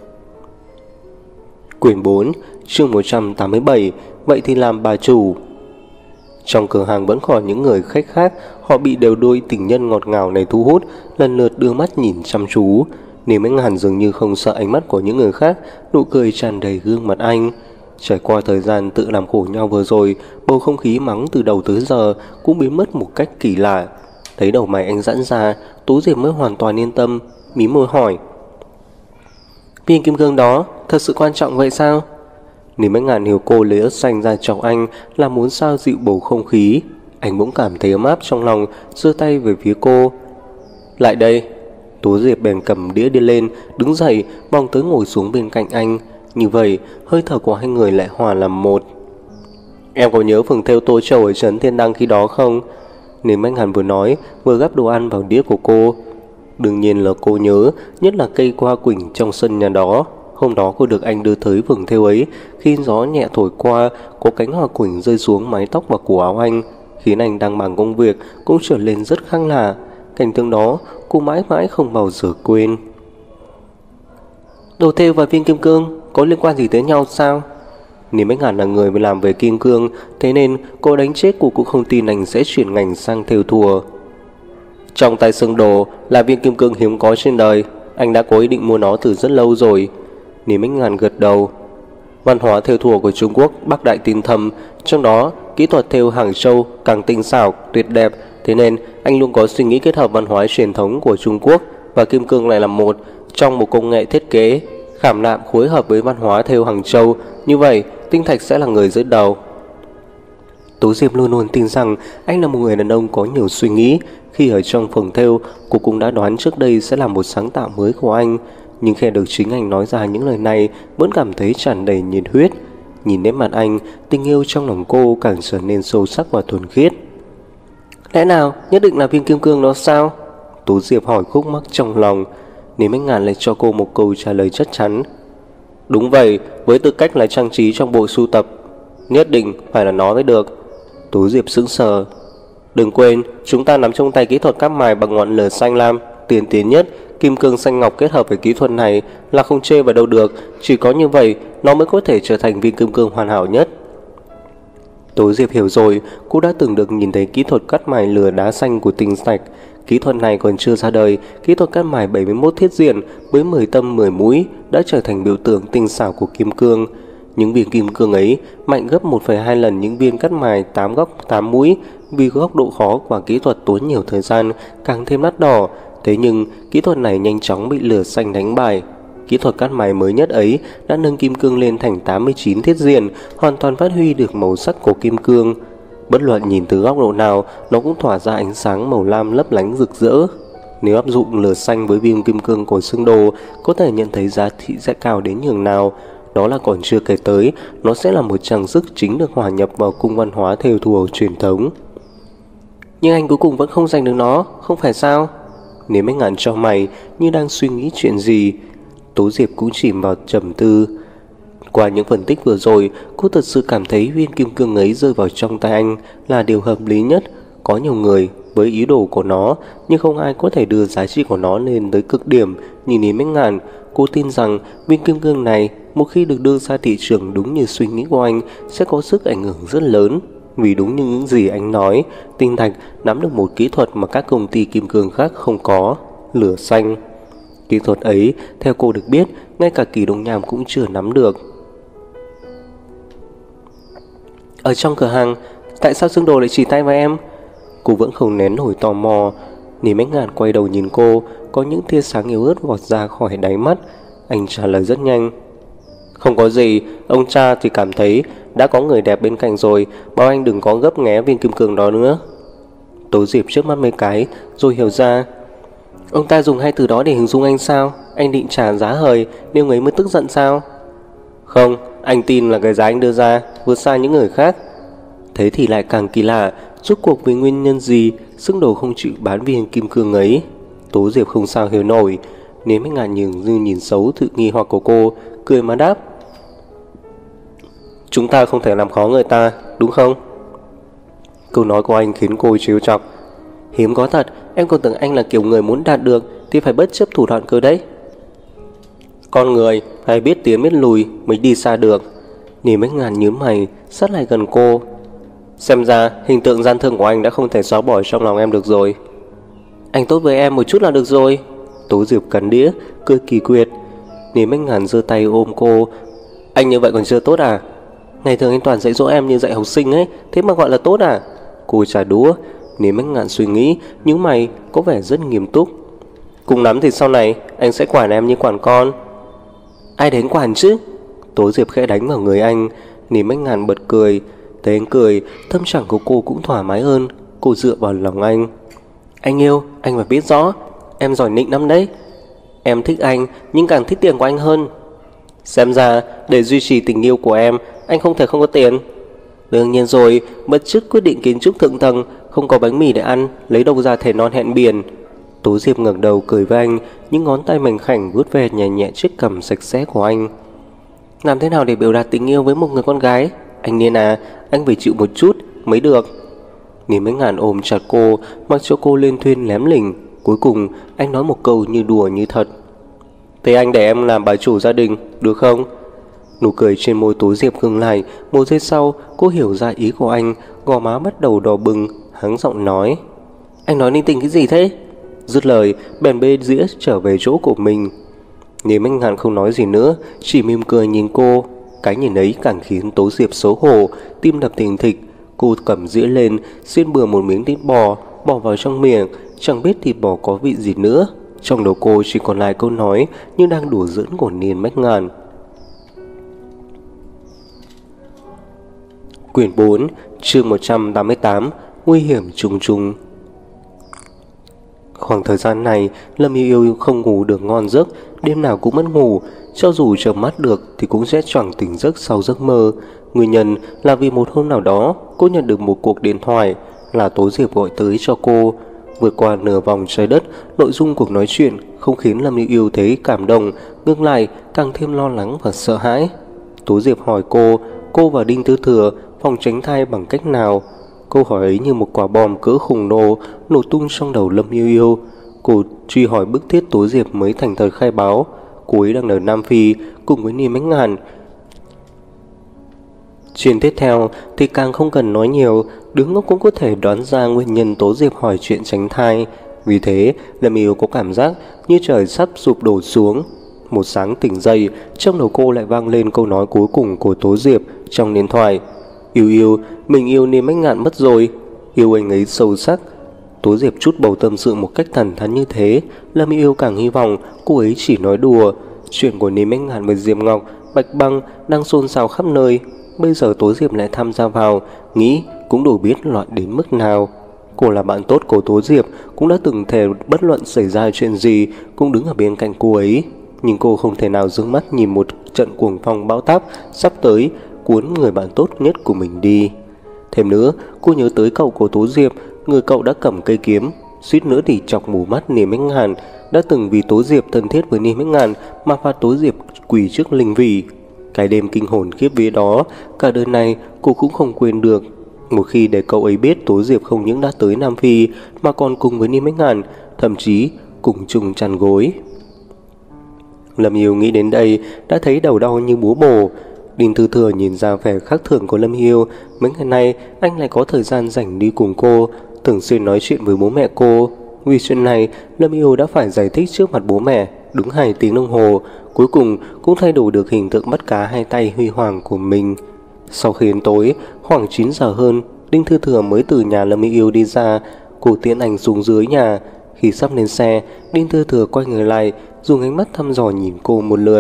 Quyển 4, chương 187. Vậy thì làm bà chủ. Trong cửa hàng vẫn còn những người khách khác. Họ bị đều đôi tình nhân ngọt ngào này thu hút, lần lượt đưa mắt nhìn chăm chú. Niêm Bách Ngạn dường như không sợ ánh mắt của những người khác, nụ cười tràn đầy gương mặt anh. Trải qua thời gian tự làm khổ nhau vừa rồi, bầu không khí mắng từ đầu tới giờ cũng biến mất một cách kỳ lạ. Thấy đầu mày anh giãn ra, Tố Diệp mới hoàn toàn yên tâm, mím môi hỏi. Viên kim cương đó thật sự quan trọng vậy sao? Niêm Bách Ngạn hiểu cô lấy ớt xanh ra chọc anh là muốn sao dịu bầu không khí. Anh bỗng cảm thấy ấm áp trong lòng, giơ tay về phía cô. Lại đây. Tố Diệp bèn cầm đĩa đi lên, đứng dậy, vòng tới ngồi xuống bên cạnh anh. Như vậy, hơi thở của hai người lại hòa làm một. Em có nhớ phường thêu tô châu ở trấn Thiên Đăng khi đó không? Niêm Bách Ngạn vừa nói, vừa gắp đồ ăn vào đĩa của cô. Đương nhiên là cô nhớ, nhất là cây hoa quỳnh trong sân nhà đó. Hôm đó cô được anh đưa tới vườn thêu ấy. Khi gió nhẹ thổi qua, có cánh hoa quỳnh rơi xuống mái tóc và cổ áo anh, khiến anh đang bận công việc cũng trở lên rất khác lạ. Cảnh tượng đó cô mãi mãi không bao giờ quên. Đồ thêu và viên kim cương có liên quan gì tới nhau sao? Niêm Bách Ngạn là người mới làm về kim cương, thế nên cô đánh chết cô cũng không tin anh sẽ chuyển ngành sang thêu thùa. Trong tay xương đồ là viên kim cương hiếm có trên đời. Anh đã có ý định mua nó từ rất lâu rồi. Niêm Bách Ngạn gật đầu. Văn hóa thêu thùa của Trung Quốc bắc đại tinh thâm, trong đó kỹ thuật thêu Hàng Châu càng tinh xảo, tuyệt đẹp. Thế nên anh luôn có suy nghĩ kết hợp văn hóa truyền thống của Trung Quốc và kim cương lại là một trong một công nghệ thiết kế khảm nạm phối hợp với văn hóa thêu Hàng Châu. Như vậy tinh thạch sẽ là người dẫn đầu. Tố Diệp luôn luôn tin rằng anh là một người đàn ông có nhiều suy nghĩ. Khi ở trong phòng thêu, cô cũng đã đoán trước đây sẽ là một sáng tạo mới của anh. Nhưng khi được chính anh nói ra những lời này, vẫn cảm thấy tràn đầy nhiệt huyết. Nhìn nét mặt anh, tình yêu trong lòng cô càng trở nên sâu sắc và thuần khiết. Lẽ nào nhất định là viên kim cương đó sao? Tố Diệp hỏi khúc mắc trong lòng. Niêm Bách Ngạn lại cho cô một câu trả lời chắc chắn. Đúng vậy, với tư cách là trang trí trong bộ sưu tập, nhất định phải là nó mới được. Tố Diệp sững sờ. Đừng quên, chúng ta nắm trong tay kỹ thuật cáp mài bằng ngọn lửa xanh lam tiên tiến nhất. Kim cương xanh ngọc kết hợp với kỹ thuật này là không chê vào đâu được. Chỉ có như vậy nó mới có thể trở thành viên kim cương hoàn hảo nhất. Tố Diệp hiểu rồi. Cô đã từng được nhìn thấy kỹ thuật cắt mài lửa đá xanh của tinh thạch. Kỹ thuật này còn chưa ra đời. Kỹ thuật cắt mài 71 thiết diện với 10 tâm 10 mũi đã trở thành biểu tượng tinh xảo của kim cương. Những viên kim cương ấy mạnh gấp 1,2 lần những viên cắt mài 8 góc 8 mũi. Vì góc độ khó và kỹ thuật tốn nhiều thời gian, càng thêm đắt đỏ. Thế nhưng kỹ thuật này nhanh chóng bị lửa xanh đánh bại. kỹ thuật cắt máy mới nhất ấy đã nâng kim cương lên thành 89 thiết diện, hoàn toàn phát huy được màu sắc của kim cương. Bất luận nhìn từ góc độ nào, nó cũng tỏa ra ánh sáng màu lam lấp lánh rực rỡ. Nếu áp dụng lửa xanh với viên kim cương của xương đồ, có thể nhận thấy giá trị sẽ cao đến nhường nào. Đó là còn chưa kể tới, nó sẽ là một trang sức chính được hòa nhập vào cung văn hóa thêu thùa truyền thống. Nhưng anh cuối cùng vẫn không giành được nó, không phải sao? Nếu mấy ngàn cho mày như đang suy nghĩ chuyện gì. Tố Diệp cũng chìm vào trầm tư. Qua những phân tích vừa rồi, cô thật sự cảm thấy viên kim cương ấy rơi vào trong tay anh là điều hợp lý nhất. Có nhiều người với ý đồ của nó, nhưng không ai có thể đưa giá trị của nó lên tới cực điểm như Lý Mấy Ngàn. Cô tin rằng viên kim cương này một khi được đưa ra thị trường đúng như suy nghĩ của anh sẽ có sức ảnh hưởng rất lớn. Vì đúng như những gì anh nói, tinh thạch nắm được một kỹ thuật mà các công ty kim cương khác không có, lửa xanh. Kỹ thuật ấy, theo cô được biết, ngay cả Kỳ Đông Nham cũng chưa nắm được. Ở trong cửa hàng, tại sao Xương Đồ lại chỉ tay vào em? Cô vẫn không nén nổi tò mò. Lý Mấy Ngàn quay đầu nhìn cô, có những tia sáng yếu ớt vọt ra khỏi đáy mắt. Anh trả lời rất nhanh. Không có gì, ông cha thì cảm thấy đã có người đẹp bên cạnh rồi, bảo anh đừng có gấp nghé viên kim cương đó nữa. Tố Diệp trước mắt mấy cái, rồi hiểu ra. Ông ta dùng hai từ đó để hình dung anh sao? Anh định trả giá hời nên người mới tức giận sao? Không, anh tin là cái giá anh đưa ra vượt xa những người khác. Thế thì lại càng kỳ lạ, rốt cuộc vì nguyên nhân gì Xương Đồ không chịu bán viên kim cương ấy? Tố Diệp không sao hiểu nổi. Nếu Mấy Ngàn nhường như nhìn xấu sự nghi hoặc của cô, cười mà đáp. Chúng ta không thể làm khó người ta, đúng không? Câu nói của anh khiến cô trêu chọc. Hiếm có thật, em còn tưởng anh là kiểu người muốn đạt được thì phải bất chấp thủ đoạn cơ đấy. Con người phải biết tiến biết lùi mới đi xa được. Lý Mấy Ngàn nhướng mày, sát lại gần cô. Xem ra hình tượng gian thương của anh đã không thể xóa bỏ trong lòng em được rồi. Anh tốt với em một chút là được rồi. Tố Diệp cắn đĩa, cười kỳ quyệt. Lý Mấy Ngàn giơ tay ôm cô. Anh như vậy còn chưa tốt à? Ngày thường anh toàn dạy dỗ em như dạy học sinh ấy, thế mà gọi là tốt à? Cô trả đũa. Lý Mấy Ngàn suy nghĩ, nhíu mày, có vẻ rất nghiêm túc. Cùng lắm thì sau này anh sẽ quản em như quản con. Ai đến quản chứ? Tố Diệp khẽ đánh vào người anh. Lý Mấy Ngàn bật cười. Thấy anh cười, tâm trạng của cô cũng thoải mái hơn. Cô dựa vào lòng anh. Anh yêu, anh phải biết rõ, em giỏi nịnh lắm đấy. Em thích anh, nhưng càng thích tiền của anh hơn. Xem ra, để duy trì tình yêu của em, anh không thể không có tiền. Đương nhiên rồi, bất chức quyết định kiến trúc thượng tầng, không có bánh mì để ăn, lấy đâu ra thẻ non hẹn biển. Tố Diệp ngẩng đầu cười với anh, những ngón tay mảnh khảnh vuốt ve nhẹ nhẹ chiếc cằm sạch sẽ của anh. Làm thế nào để biểu đạt tình yêu với một người con gái? Anh Niên à, anh phải chịu một chút mới được. Lý Mấy Ngàn ôm chặt cô, mặc cho cô lên thuyền lém lỉnh. Cuối cùng anh nói một câu như đùa như thật. Thế anh để em làm bà chủ gia đình, được không? Nụ cười trên môi Tố Diệp ngừng lại. Một giây sau cô hiểu ra ý của anh, gò má bắt đầu đỏ bừng, hắng giọng nói. Anh nói linh tinh cái gì thế? Dứt lời bèn bê dĩa trở về chỗ của mình. Lý Mấy Ngàn không nói gì nữa, chỉ mỉm cười nhìn cô. Cái nhìn ấy càng khiến Tố Diệp xấu hổ, tim đập thình thịch. Cô cầm dĩa lên, xiên bừa một miếng thịt bò, bỏ vào trong miệng. Chẳng biết thịt bò có vị gì nữa. Trong đầu cô chỉ còn lại câu nói như đang đùa giỡn của Lý Mấy Ngàn. Quyển 4, chương 188, nguy hiểm trùng trùng. Khoảng thời gian này, Lâm Yêu Yêu không ngủ được ngon giấc, đêm nào cũng mất ngủ. Cho dù chợp mắt được thì cũng sẽ choàng tỉnh giấc sau giấc mơ. Nguyên nhân là vì một hôm nào đó cô nhận được một cuộc điện thoại, là Tố Diệp gọi tới cho cô. Vượt qua nửa vòng trái đất, nội dung cuộc nói chuyện không khiến Lâm Yêu Yêu thấy cảm động, ngược lại càng thêm lo lắng và sợ hãi. Tố Diệp hỏi cô và Đinh Tư Thừa phòng tránh thai bằng cách nào? Câu hỏi ấy như một quả bom cỡ khủng nổ tung trong đầu Lâm Yêu Yêu. Cô truy hỏi bức thiết Tố Diệp mới thành thật khai báo. Cô ấy đang ở Nam Phi cùng với Lý Mấy Ngàn. Chuyện tiếp theo thì càng không cần nói nhiều, đứa ngốc cũng có thể đoán ra nguyên nhân Tố Diệp hỏi chuyện tránh thai. Vì thế Lâm Yêu có cảm giác như trời sắp sụp đổ xuống. Một sáng tỉnh dậy, trong đầu cô lại vang lên câu nói cuối cùng của Tố Diệp trong điện thoại. Yêu yêu, mình yêu Lý Mấy Ngạn mất rồi. Yêu anh ấy sâu sắc. Tố Diệp chút bầu tâm sự một cách thẳng thắn như thế, Lâm Yêu càng hy vọng cô ấy chỉ nói đùa. Chuyện của Ninh Bách Ngạn với Diệp Ngọc, Bạch Băng đang xôn xao khắp nơi. Bây giờ Tố Diệp lại tham gia vào, nghĩ cũng đủ biết loạn đến mức nào. Cô là bạn tốt của Tố Diệp, cũng đã từng thề bất luận xảy ra chuyện gì cũng đứng ở bên cạnh cô ấy. Nhưng cô không thể nào dương mắt nhìn một trận cuồng phong bão táp sắp tới cuốn người bạn tốt nhất của mình đi. Thêm nữa, cô nhớ tới cậu của Tố Diệp, người cậu đã cầm cây kiếm, suýt nữa thì chọc mù mắt Ninh Bách Ngạn, đã từng vì Tố Diệp thân thiết với Ninh Bách Ngạn mà phạt Tố Diệp quỳ trước linh vị. Cái đêm kinh hồn khiếp vía đó, cả đời này cô cũng không quên được. Một khi để cậu ấy biết Tố Diệp không những đã tới Nam Phi mà còn cùng với Ninh Bách Ngạn, thậm chí cùng chung chăn gối. Lâm Hiếu nghĩ đến đây đã thấy đầu đau như búa bổ. Đinh Thư Thừa nhìn ra vẻ khác thường của Lâm Hiếu. Mấy ngày nay anh lại có thời gian rảnh đi cùng cô, thường xuyên nói chuyện với bố mẹ cô. Vì chuyện này, Lâm Hiếu đã phải giải thích trước mặt bố mẹ đúng 2 tiếng đồng hồ. Cuối cùng cũng thay đổi được hình tượng bắt cá 2 tay huy hoàng của mình. Sau khi đến tối, khoảng 9 giờ hơn, Đinh Thư Thừa mới từ nhà Lâm Hiếu đi ra. Cô tiễn anh xuống dưới nhà. Khi sắp lên xe, Đinh Thư Thừa quay người lại, dùng ánh mắt thăm dò nhìn cô một lượt.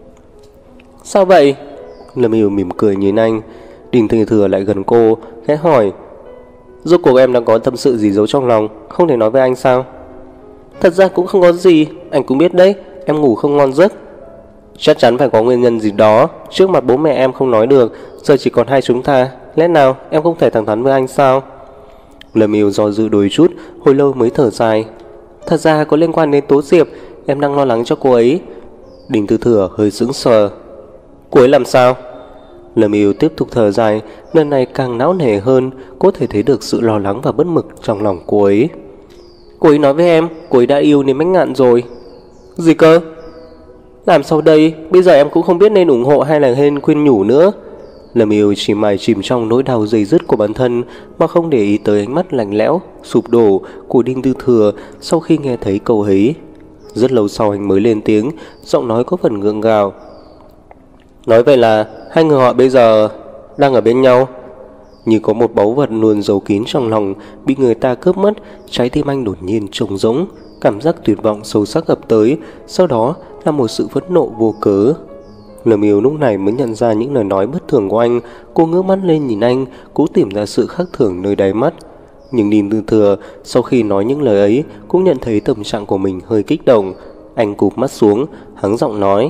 Sao vậy? Lâm Hiếu mỉm cười nhìn anh. Đinh Thư Thừa lại gần cô, khẽ hỏi, rốt cuộc em đang có tâm sự gì giấu trong lòng, không thể nói với anh sao? Thật ra cũng không có gì, anh cũng biết đấy, em ngủ không ngon giấc. Chắc chắn phải có nguyên nhân gì đó, trước mặt bố mẹ em không nói được, giờ chỉ còn hai chúng ta, lẽ nào em không thể thẳng thắn với anh sao? Lâm Hiếu do dự đôi chút, hồi lâu mới thở dài. Thật ra có liên quan đến Tố Diệp, em đang lo lắng cho cô ấy. Đinh Thư Thừa hơi sững sờ. Cô ấy làm sao? Lâm Hiếu tiếp tục thở dài, lần này càng não nề hơn, có thể thấy được sự lo lắng và bất mực trong lòng cô ấy. Cô ấy nói với em, cô ấy đã yêu Ninh Bách Ngạn rồi. Gì cơ? Làm sao đây, bây giờ em cũng không biết nên ủng hộ hay là nên khuyên nhủ nữa. Lâm Hiếu chỉ mải chìm trong nỗi đau dây dứt của bản thân mà không để ý tới ánh mắt lạnh lẽo, sụp đổ của Đinh Thư Thừa sau khi nghe thấy câu ấy. Rất lâu sau anh mới lên tiếng, giọng nói có phần gượng gạo. Nói vậy là hai người họ bây giờ đang ở bên nhau. Như có một báu vật luôn giấu kín trong lòng bị người ta cướp mất, trái tim anh đột nhiên trống rỗng, cảm giác tuyệt vọng sâu sắc ập tới, sau đó là một sự phẫn nộ vô cớ. Lâm Hiếu lúc này mới nhận ra những lời nói bất thường của anh. Cô ngước mắt lên nhìn anh, cố tìm ra sự khác thường nơi đáy mắt. Nhưng Đinh Thư Thừa sau khi nói những lời ấy cũng nhận thấy tâm trạng của mình hơi kích động. Anh cụp mắt xuống, hắng giọng nói,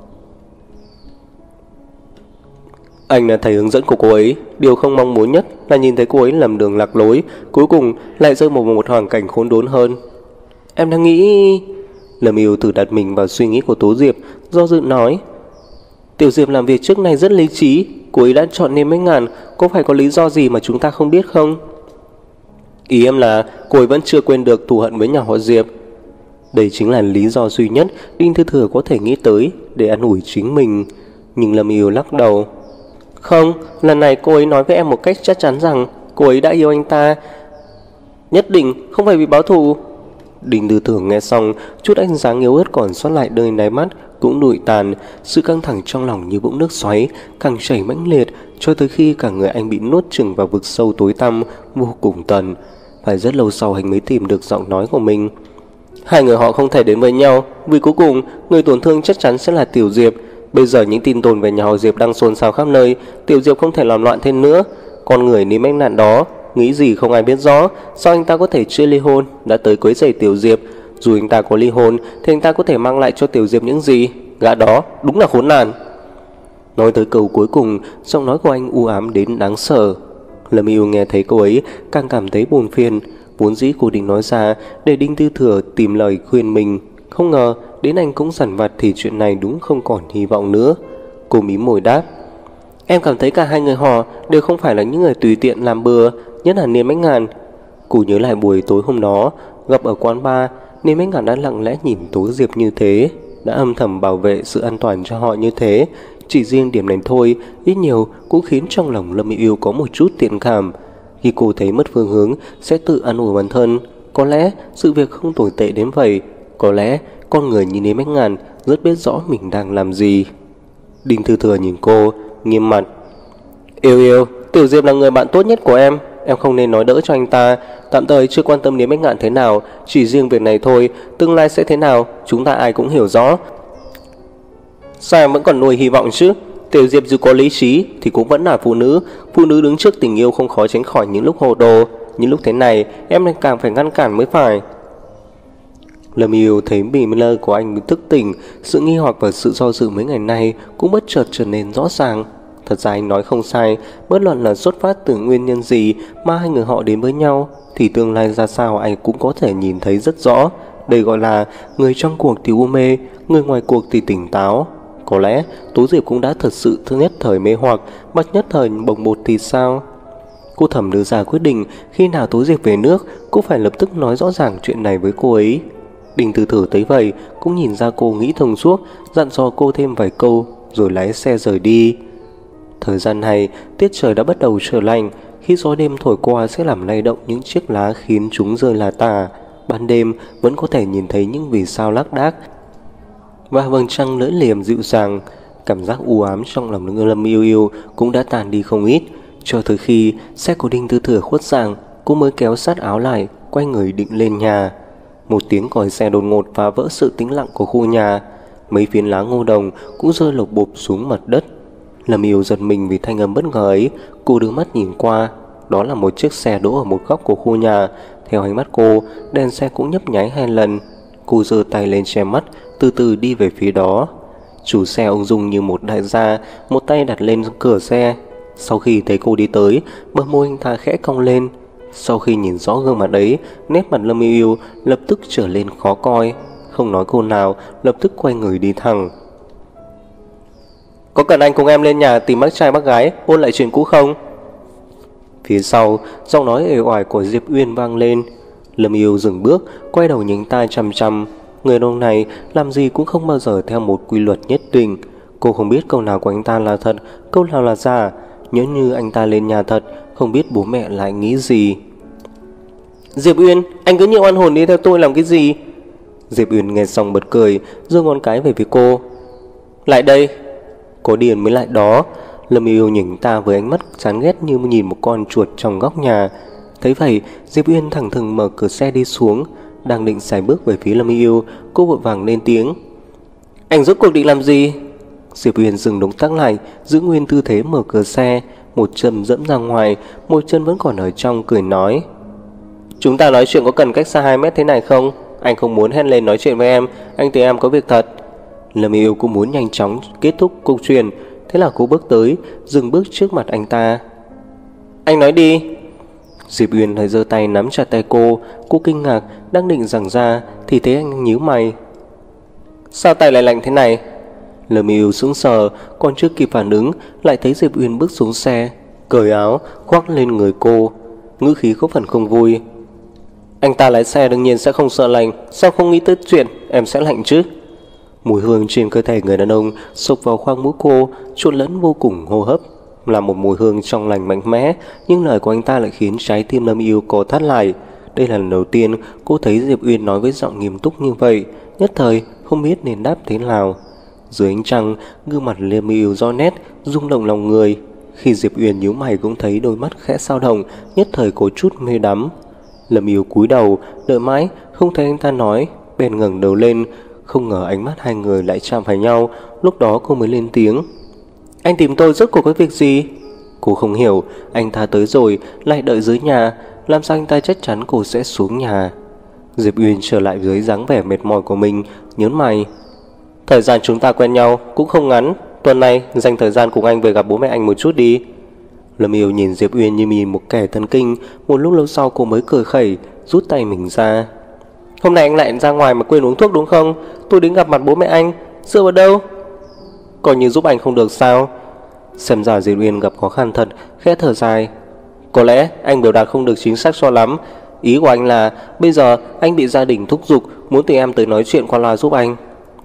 anh là thầy hướng dẫn của cô ấy, điều không mong muốn nhất là nhìn thấy cô ấy lầm đường lạc lối, cuối cùng lại rơi vào một hoàn cảnh khốn đốn hơn. Em đang nghĩ... Lâm Hiếu tự đặt mình vào suy nghĩ của Tố Diệp, do dự nói, Tiểu Diệp làm việc trước này rất lý trí, cô ấy đã chọn Ninh Bách Ngạn, có phải có lý do gì mà chúng ta không biết không? Ý em là cô ấy vẫn chưa quên được thù hận với nhà họ Diệp. Đây chính là lý do duy nhất Đinh Thư Thừa có thể nghĩ tới để an ủi chính mình. Nhưng Lâm Hiếu lắc đầu. Không, lần này cô ấy nói với em một cách chắc chắn rằng cô ấy đã yêu anh ta. Nhất định không phải vì báo thù. Đinh Thư Thừa nghe xong, chút ánh sáng yếu ớt còn sót lại nơi đáy mắt cũng lụi tàn. Sự căng thẳng trong lòng như vũng nước xoáy càng chảy mãnh liệt, cho tới khi cả người anh bị nuốt chửng vào vực sâu tối tăm vô cùng tận. Phải rất lâu sau anh mới tìm được giọng nói của mình. Hai người họ không thể đến với nhau, vì cuối cùng người tổn thương chắc chắn sẽ là Tiểu Diệp. Bây giờ những tin đồn về nhà họ Diệp đang xôn xao khắp nơi, Tiểu Diệp không thể làm loạn thêm nữa. Con người Ninh Bách Ngạn đó nghĩ gì không ai biết rõ, sao anh ta có thể chưa ly hôn đã tới quấy rầy Tiểu Diệp? Dù anh ta có ly hôn thì anh ta có thể mang lại cho Tiểu Diệp những gì? Gã đó đúng là khốn nạn. Nói tới câu cuối cùng, giọng nói của anh u ám đến đáng sợ. Lâm Hiếu nghe thấy câu ấy càng cảm thấy buồn phiền. Vốn dĩ cô định nói ra để Đinh Thư Thừa tìm lời khuyên mình, không ngờ đến anh cũng dằn vặt thì chuyện này đúng không còn hy vọng nữa. Cô mím môi đáp, em cảm thấy cả hai người họ đều không phải là những người tùy tiện làm bừa, nhất là Ninh Bách Ngạn. Cô nhớ lại buổi tối hôm đó gặp ở quán bar, Ninh Bách Ngạn đã lặng lẽ nhìn Tố Diệp như thế, đã âm thầm bảo vệ sự an toàn cho họ như thế. Chỉ riêng điểm này thôi, ít nhiều cũng khiến trong lòng Lâm Hiếu có một chút thiện cảm. Khi cô thấy mất phương hướng sẽ tự an ủi bản thân, có lẽ sự việc không tồi tệ đến vậy, có lẽ con người như Ninh Bách Ngạn rất biết rõ mình đang làm gì. Đinh Thư Thừa nhìn cô, nghiêm mặt. Yêu, Tiểu Diệp là người bạn tốt nhất của em không nên nói đỡ cho anh ta. Tạm thời chưa quan tâm đến Bách Ngạn thế nào, chỉ riêng việc này thôi, tương lai sẽ thế nào chúng ta ai cũng hiểu rõ. Sao em vẫn còn nuôi hy vọng chứ? Tiểu Diệp dù có lý trí thì cũng vẫn là phụ nữ đứng trước tình yêu không khó tránh khỏi những lúc hồ đồ. Những lúc thế này em lại càng phải ngăn cản mới phải. Lâm Yêu thấy Miller của anh thức tỉnh, sự nghi hoặc và sự do dự mấy ngày nay cũng bất chợt trở nên rõ ràng. Thật ra anh nói không sai, bất luận là xuất phát từ nguyên nhân gì mà hai người họ đến với nhau thì tương lai ra sao anh cũng có thể nhìn thấy rất rõ. Đây gọi là người trong cuộc thì u mê, người ngoài cuộc thì tỉnh táo. Có lẽ Tố Diệp cũng đã thật sự nhất thời mê hoặc, mà nhất thời bồng bột thì sao? Cô Thẩm đưa ra quyết định khi nào Tố Diệp về nước cũng phải lập tức nói rõ ràng chuyện này với cô ấy. Đinh Từ Thử thấy vậy cũng nhìn ra cô nghĩ thông suốt, dặn dò cô thêm vài câu rồi lái xe rời đi. Thời gian này tiết trời đã bắt đầu trở lạnh, khi gió đêm thổi qua sẽ làm lay động những chiếc lá khiến chúng rơi lả tả. Ban đêm vẫn có thể nhìn thấy những vì sao lác đác và vầng trăng lưỡi liềm dịu dàng. Cảm giác u ám trong lòng Lâm Yêu Yêu cũng đã tàn đi không ít. Cho tới khi xe của Đinh Tư Thừa khuất dạng, cô mới kéo sát áo lại, quay người định lên nhà. Một tiếng còi xe đột ngột phá vỡ sự tĩnh lặng của khu nhà. Mấy phiến lá ngô đồng cũng rơi lộc bộp xuống mặt đất. Lâm Yêu giật mình vì thanh âm bất ngờ ấy. Cô đưa mắt nhìn qua, đó là một chiếc xe đỗ ở một góc của khu nhà. Theo ánh mắt cô, đèn xe cũng nhấp nháy 2 lần. Cô giơ tay lên che mắt, từ từ đi về phía đó. Chủ xe ung dung như một đại gia, một tay đặt lên cửa xe. Sau khi thấy cô đi tới, bờ môi anh ta khẽ cong lên. Sau khi nhìn rõ gương mặt ấy, nét mặt Lâm Yêu Yêu lập tức trở lên khó coi. Không nói câu nào, lập tức quay người đi thẳng. Có cần anh cùng em lên nhà tìm bác trai bác gái ôn lại chuyện cũ không? Phía sau, giọng nói ề oải của Diệp Uyên vang lên. Lâm Yêu dừng bước, quay đầu nhìn ta chăm chăm. Người đàn ông này làm gì cũng không bao giờ theo một quy luật nhất định. Cô không biết câu nào của anh ta là thật, câu nào là giả. Nhớ như anh ta lên nhà thật, không biết bố mẹ lại nghĩ gì. Diệp Uyên, anh cứ như oan hồn đi theo tôi làm cái gì? Diệp Uyên nghe xong bật cười, giơ ngón cái về phía cô. Lại đây. Có điền mới lại đó. Lâm Yêu nhìn ta với ánh mắt chán ghét như nhìn một con chuột trong góc nhà. Thấy vậy, Diệp Uyên thẳng thừng mở cửa xe đi xuống. Đang định sải bước về phía Lâm Yêu, cô vội vàng lên tiếng. Anh rốt cuộc định làm gì? Diệp Uyên dừng động tác lại, giữ nguyên tư thế mở cửa xe. Một chân dẫm ra ngoài, một chân vẫn còn ở trong, cười nói. Chúng ta nói chuyện có cần cách xa 2 mét thế này không? Anh không muốn hét lên nói chuyện với em, anh thấy em có việc thật. Lâm Yêu cũng muốn nhanh chóng kết thúc câu chuyện. Thế là cô bước tới, dừng bước trước mặt anh ta. Anh nói đi. Diệp Uyên lại giơ tay nắm chặt tay cô. Cô kinh ngạc, đang định giằng ra thì thấy anh nhíu mày. Sao tay lại lạnh thế này? Lâm Yêu sững sờ, còn chưa kịp phản ứng lại thấy Diệp Uyên bước xuống xe, cởi áo khoác lên người cô, ngữ khí có phần không vui. Anh ta lái xe đương nhiên sẽ không sợ lạnh, sao không nghĩ tới chuyện em sẽ lạnh chứ? Mùi hương trên cơ thể người đàn ông xộc vào khoang mũi cô, trộn lẫn vô cùng hô hấp, là một mùi hương trong lành mạnh mẽ. Nhưng lời của anh ta lại khiến trái tim Lâm Yêu co thắt lại. Đây là lần đầu tiên cô thấy Diệp Uyên nói với giọng nghiêm túc như vậy, nhất thời không biết nên đáp thế nào. Dưới ánh trăng, gương mặt Lâm Yêu rõ nét, rung động lòng người. Khi Diệp Uyên nhíu mày cũng thấy đôi mắt khẽ dao động, nhất thời có chút mê đắm. Lâm Yêu cúi đầu, đợi mãi không thấy anh ta nói, bèn ngẩng đầu lên. Không ngờ ánh mắt hai người lại chạm phải nhau. Lúc đó cô mới lên tiếng. Anh tìm tôi rốt cuộc có việc gì? Cô không hiểu, anh ta tới rồi lại đợi dưới nhà, làm sao anh ta chắc chắn cô sẽ xuống nhà. Diệp Uyên trở lại dưới dáng vẻ mệt mỏi của mình, nhớn mày. Thời gian chúng ta quen nhau cũng không ngắn, tuần này dành thời gian cùng anh về gặp bố mẹ anh một chút đi. Lâm Yêu nhìn Diệp Uyên như nhìn một kẻ thần kinh. Một lúc lâu sau cô mới cười khẩy, rút tay mình ra. Hôm nay anh lại ra ngoài mà quên uống thuốc đúng không? Tôi đến gặp mặt bố mẹ anh, dựa vào đâu? Coi như giúp anh không được sao? Xem ra Diệp Uyên gặp khó khăn thật, khẽ thở dài. Có lẽ anh biểu đạt không được chính xác cho lắm. Ý của anh là bây giờ anh bị gia đình thúc giục, muốn tìm em tới nói chuyện qua loa giúp anh.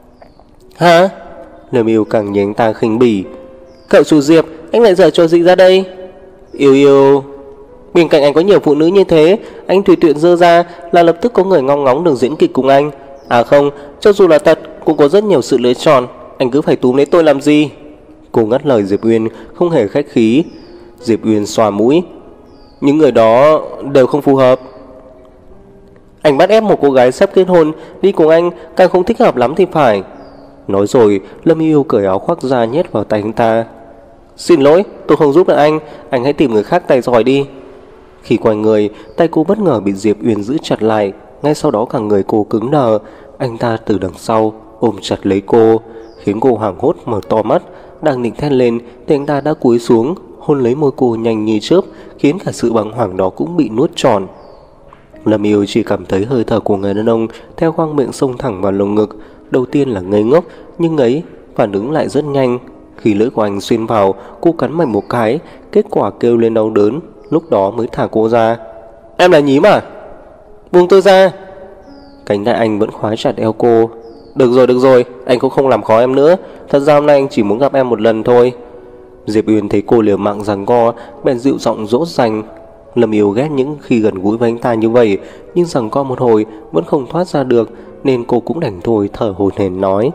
Hả? Lâm Yêu càng nhìn anh ta khinh bỉ. Cậu chủ Diệp, anh lại giở trò gì ra đây? Yêu Yêu, bên cạnh anh có nhiều phụ nữ như thế, anh tùy tiện dơ ra là lập tức có người ngong ngóng được diễn kịch cùng anh. À không, cho dù là thật cũng có rất nhiều sự lựa chọn, anh cứ phải túm lấy tôi làm gì? Cô ngắt lời Diệp Uyên không hề khách khí. Diệp Uyên xòa mũi. Những người đó đều không phù hợp. Anh bắt ép một cô gái sắp kết hôn đi cùng anh càng không thích hợp lắm thì phải. Nói rồi, Lâm Yêu cởi áo khoác ra nhét vào tay anh ta. Xin lỗi, tôi không giúp được anh hãy tìm người khác tay giỏi đi. Khi quay người, tay cô bất ngờ bị Diệp Uyên giữ chặt lại. Ngay sau đó cả người cô cứng đờ. Anh ta từ đằng sau ôm chặt lấy cô, khiến cô hoảng hốt mở to mắt. Đang định thét lên thì anh ta đã cúi xuống, hôn lấy môi cô nhanh như chớp, khiến cả sự bàng hoàng đó cũng bị nuốt trọn. Lâm Yêu chỉ cảm thấy hơi thở của người đàn ông theo khoang miệng xông thẳng vào lồng ngực. Đầu tiên là ngây ngốc, nhưng ấy phản ứng lại rất nhanh. Khi lưỡi của anh xuyên vào, cô cắn mạnh một cái, kết quả kêu lên đau đớn, lúc đó mới thả cô ra. Em là nhím à? Buông tôi ra. Cánh tay anh vẫn khóa chặt eo cô. Được rồi, anh cũng không làm khó em nữa. Thật ra hôm nay anh chỉ muốn gặp em một lần thôi. Diệp Uyên thấy cô liều mạng giằng co, bèn dịu giọng dỗ dành. Lâm Yêu ghét những khi gần gũi với anh ta như vậy, nhưng giằng co một hồi vẫn không thoát ra được, nên cô cũng đành thôi thở hổn hển nói.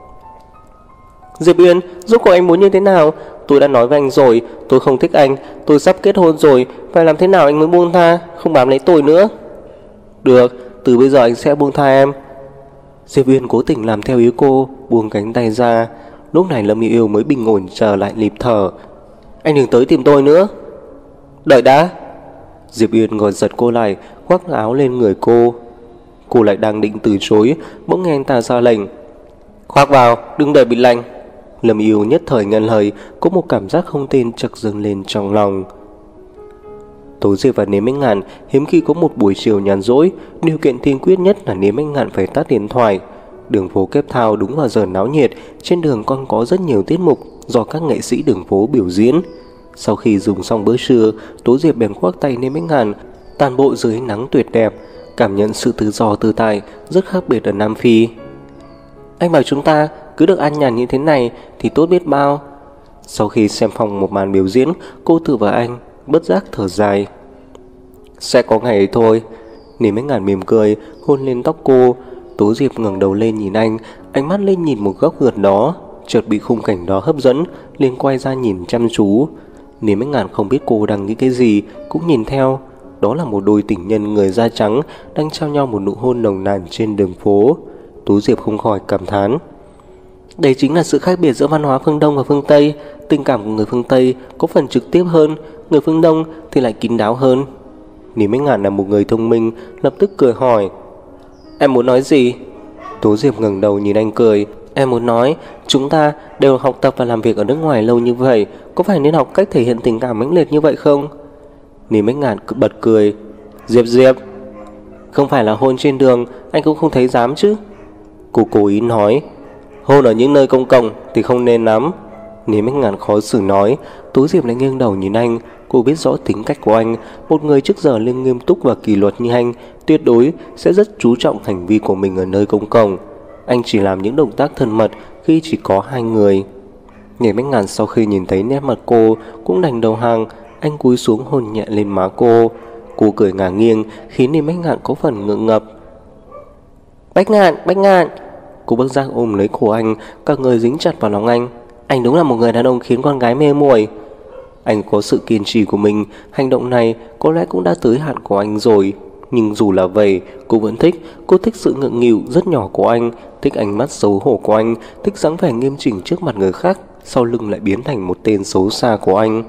Diệp Uyên, rốt cuộc anh muốn như thế nào? Tôi đã nói với anh rồi, tôi không thích anh, tôi sắp kết hôn rồi, phải làm thế nào anh mới buông tha, không bám lấy tôi nữa. Được, từ bây giờ anh sẽ buông tha em. Diệp Uyên cố tình làm theo ý cô, buông cánh tay ra. Lúc này Lâm Yêu mới bình ổn trở lại nhịp thở. Anh đừng tới tìm tôi nữa. Đợi đã. Diệp Uyên gọi giật cô lại, khoác áo lên người cô. Cô lại đang định từ chối, bỗng nghe anh ta ra lệnh. Khoác vào, đừng để bị lạnh. Lâm Yêu nhất thời ngần lời, có một cảm giác không tên chợt dâng lên trong lòng. Tố Diệp và Nếm Anh Ngạn hiếm khi có một buổi chiều nhàn rỗi, điều kiện tiên quyết nhất là Nếm Anh Ngạn phải tắt điện thoại. Đường phố Cape Town đúng vào giờ náo nhiệt, trên đường còn có rất nhiều tiết mục do các nghệ sĩ đường phố biểu diễn. Sau khi dùng xong bữa trưa, Tố Diệp bèn khoác tay Nếm Anh Ngạn, tàn bộ dưới ánh nắng tuyệt đẹp, cảm nhận sự tự do tự tại rất khác biệt ở Nam Phi. Anh bảo chúng ta cứ được an nhàn như thế này thì tốt biết bao. Sau khi xem xong một màn biểu diễn, cô tự và anh bất giác thở dài. Sẽ có ngày ấy thôi. Nếm Anh Ngạn mỉm cười, hôn lên tóc cô. Tố Diệp ngẩng đầu lên nhìn anh, ánh mắt lên nhìn một góc gần đó, chợt bị khung cảnh đó hấp dẫn, liền quay ra nhìn chăm chú. Nếm Anh Ngạn không biết cô đang nghĩ cái gì, cũng nhìn theo. Đó là một đôi tình nhân người da trắng đang trao nhau một nụ hôn nồng nàn trên đường phố. Tố Diệp không khỏi cảm thán. Đây chính là sự khác biệt giữa văn hóa phương Đông và phương Tây. Tình cảm của người phương Tây có phần trực tiếp hơn, người phương Đông thì lại kín đáo hơn. Nếm Anh Ngạn là một người thông minh, lập tức cười hỏi. Em muốn nói gì? Tố Diệp ngẩng đầu nhìn anh cười. Em muốn nói, chúng ta đều học tập và làm việc ở nước ngoài lâu như vậy, có phải nên học cách thể hiện tình cảm mãnh liệt như vậy không? Nếm Anh Ngạn bật cười. Diệp, không phải là hôn trên đường, anh cũng không thấy dám chứ. Cô cố ý nói. Hôn ở những nơi công cộng thì không nên lắm. Nếm Anh Ngạn khó xử nói. Tố Diệp lại nghiêng đầu nhìn anh. Cô biết rõ tính cách của anh, một người trước giờ luôn nghiêm túc và kỷ luật như anh tuyệt đối sẽ rất chú trọng hành vi của mình ở nơi công cộng. Anh chỉ làm những động tác thân mật khi chỉ có hai người. Nếm Anh Ngạn sau khi nhìn thấy nét mặt cô cũng đành đầu hàng. Anh cúi xuống hôn nhẹ lên má cô. Cô cười ngả nghiêng khiến Nếm Anh Ngạn có phần ngượng ngập. Bách Ngạn. Cô bất giác ôm lấy cổ anh, các người dính chặt vào lòng anh. Anh đúng là một người đàn ông khiến con gái mê muội. Anh có sự kiên trì của mình, hành động này có lẽ cũng đã tới hạn của anh rồi. Nhưng dù là vậy, cô vẫn thích. Cô thích sự ngượng nghịu rất nhỏ của anh, thích ánh mắt xấu hổ của anh, thích dáng vẻ nghiêm chỉnh trước mặt người khác, sau lưng lại biến thành một tên xấu xa của anh.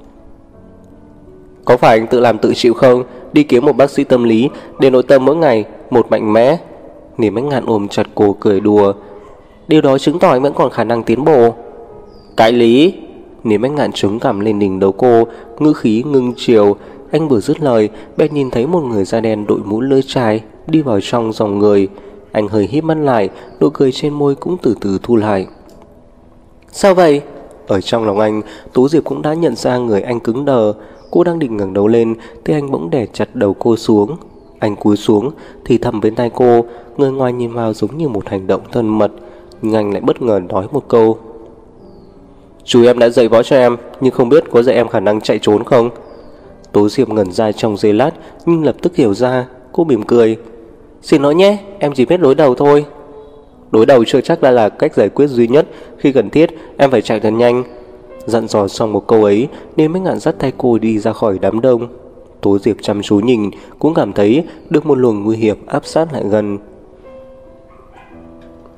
Có phải anh tự làm tự chịu không? Đi kiếm một bác sĩ tâm lý để nội tâm mỗi ngày một mạnh mẽ. Nếm Anh Ngạn ôm chặt cô cười đùa. Điều đó chứng tỏ anh vẫn còn khả năng tiến bộ. Cái lý. Nếm Anh Ngạn chống cằm lên đỉnh đầu cô, ngữ khí ngưng chiều. Anh vừa dứt lời, bèn nhìn thấy một người da đen đội mũ lưỡi chai đi vào trong dòng người. Anh hơi híp mắt lại, nụ cười trên môi cũng từ từ thu lại. Sao vậy? Ở trong lòng anh, Tố Diệp cũng đã nhận ra người anh cứng đờ. Cô đang định ngẩng đầu lên thì anh bỗng đè chặt đầu cô xuống. Anh cúi xuống thì thầm bên tai cô, người ngoài nhìn vào giống như một hành động thân mật. Nhưng anh lại bất ngờ nói một câu. Chú em đã dạy võ cho em, nhưng không biết có dạy em khả năng chạy trốn không? Tố Diệp ngẩn ra trong giây lát, nhưng lập tức hiểu ra. Cô mỉm cười. Xin lỗi nhé, em chỉ biết đối đầu thôi. Đối đầu chưa chắc đã là cách giải quyết duy nhất. Khi cần thiết em phải chạy thật nhanh. Dặn dò xong một câu ấy, nên Anh Ngạn dắt tay cô đi ra khỏi đám đông. Tố Diệp chăm chú nhìn, cũng cảm thấy được một luồng nguy hiểm áp sát lại gần.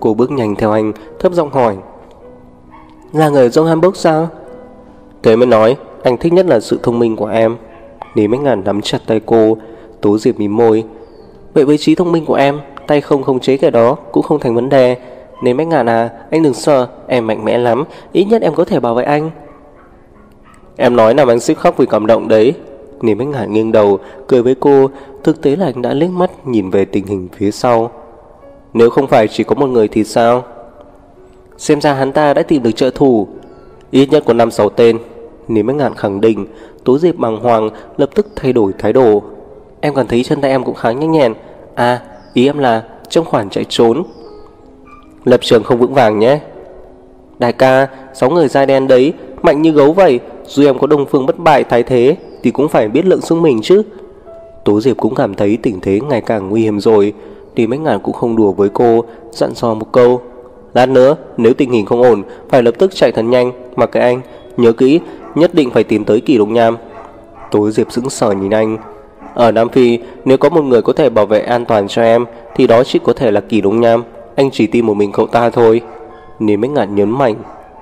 Cô bước nhanh theo anh, thấp giọng hỏi: Là người Johannesburg sao? Thế mới nói, anh thích nhất là sự thông minh của em. Lý Bách Ngạn nắm chặt tay cô. Tố Diệp mím môi: Vậy với trí thông minh của em, tay không khống chế cái đó cũng không thành vấn đề. Lý Bách Ngạn à, anh đừng sợ, em mạnh mẽ lắm, ít nhất em có thể bảo vệ anh. Em nói làm anh sắp khóc vì cảm động đấy. Lý Bách Ngạn nghiêng đầu, cười với cô. Thực tế là anh đã liếc mắt nhìn về tình hình phía sau. Nếu không phải chỉ có một người thì sao? Xem ra hắn ta đã tìm được trợ thủ. Ít nhất có 5-6 tên. Lý Bách Ngạn khẳng định. Tố Diệp bàng hoàng, lập tức thay đổi thái độ. Em còn thấy chân tay em cũng khá nhanh nhẹn. À, ý em là trong khoản chạy trốn. Lập trường không vững vàng nhé. Đại ca, 6 người da đen đấy mạnh như gấu vậy. Dù em có Đông Phương bất bại thái thế thì cũng phải biết lượng sức mình chứ. Tố Diệp cũng cảm thấy tình thế ngày càng nguy hiểm rồi. Lý Bách Ngạn cũng không đùa với cô, dặn dò một câu: Lát nữa nếu tình hình không ổn, phải lập tức chạy thật nhanh. Mặc kệ anh, nhớ kỹ, nhất định phải tìm tới Kỳ Đồng Nham. Tố Diệp sững sờ nhìn anh. Ở Nam Phi, nếu có một người có thể bảo vệ an toàn cho em thì đó chỉ có thể là Kỳ Đồng Nham. Anh chỉ tin một mình cậu ta thôi. Lý Bách Ngạn nhấn mạnh.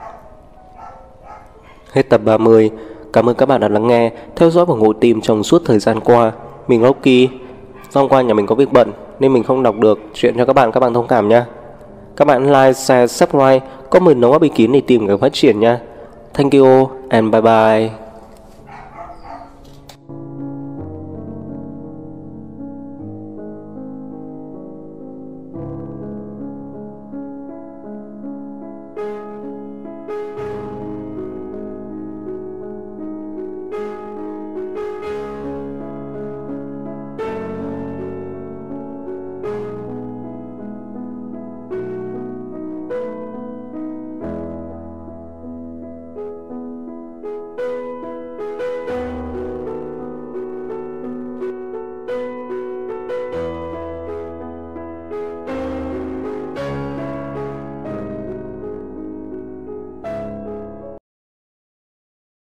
Hết tập 30. Cảm ơn các bạn đã lắng nghe, theo dõi và ủng tim trong suốt thời gian qua. Mình Rocky. Do hôm qua nhà mình có việc bận nên mình không đọc được chuyện cho các bạn thông cảm nha. Các bạn like, share, subscribe, comment đóng góp ý kiến để tìm người phát triển nha. Thank you and bye bye.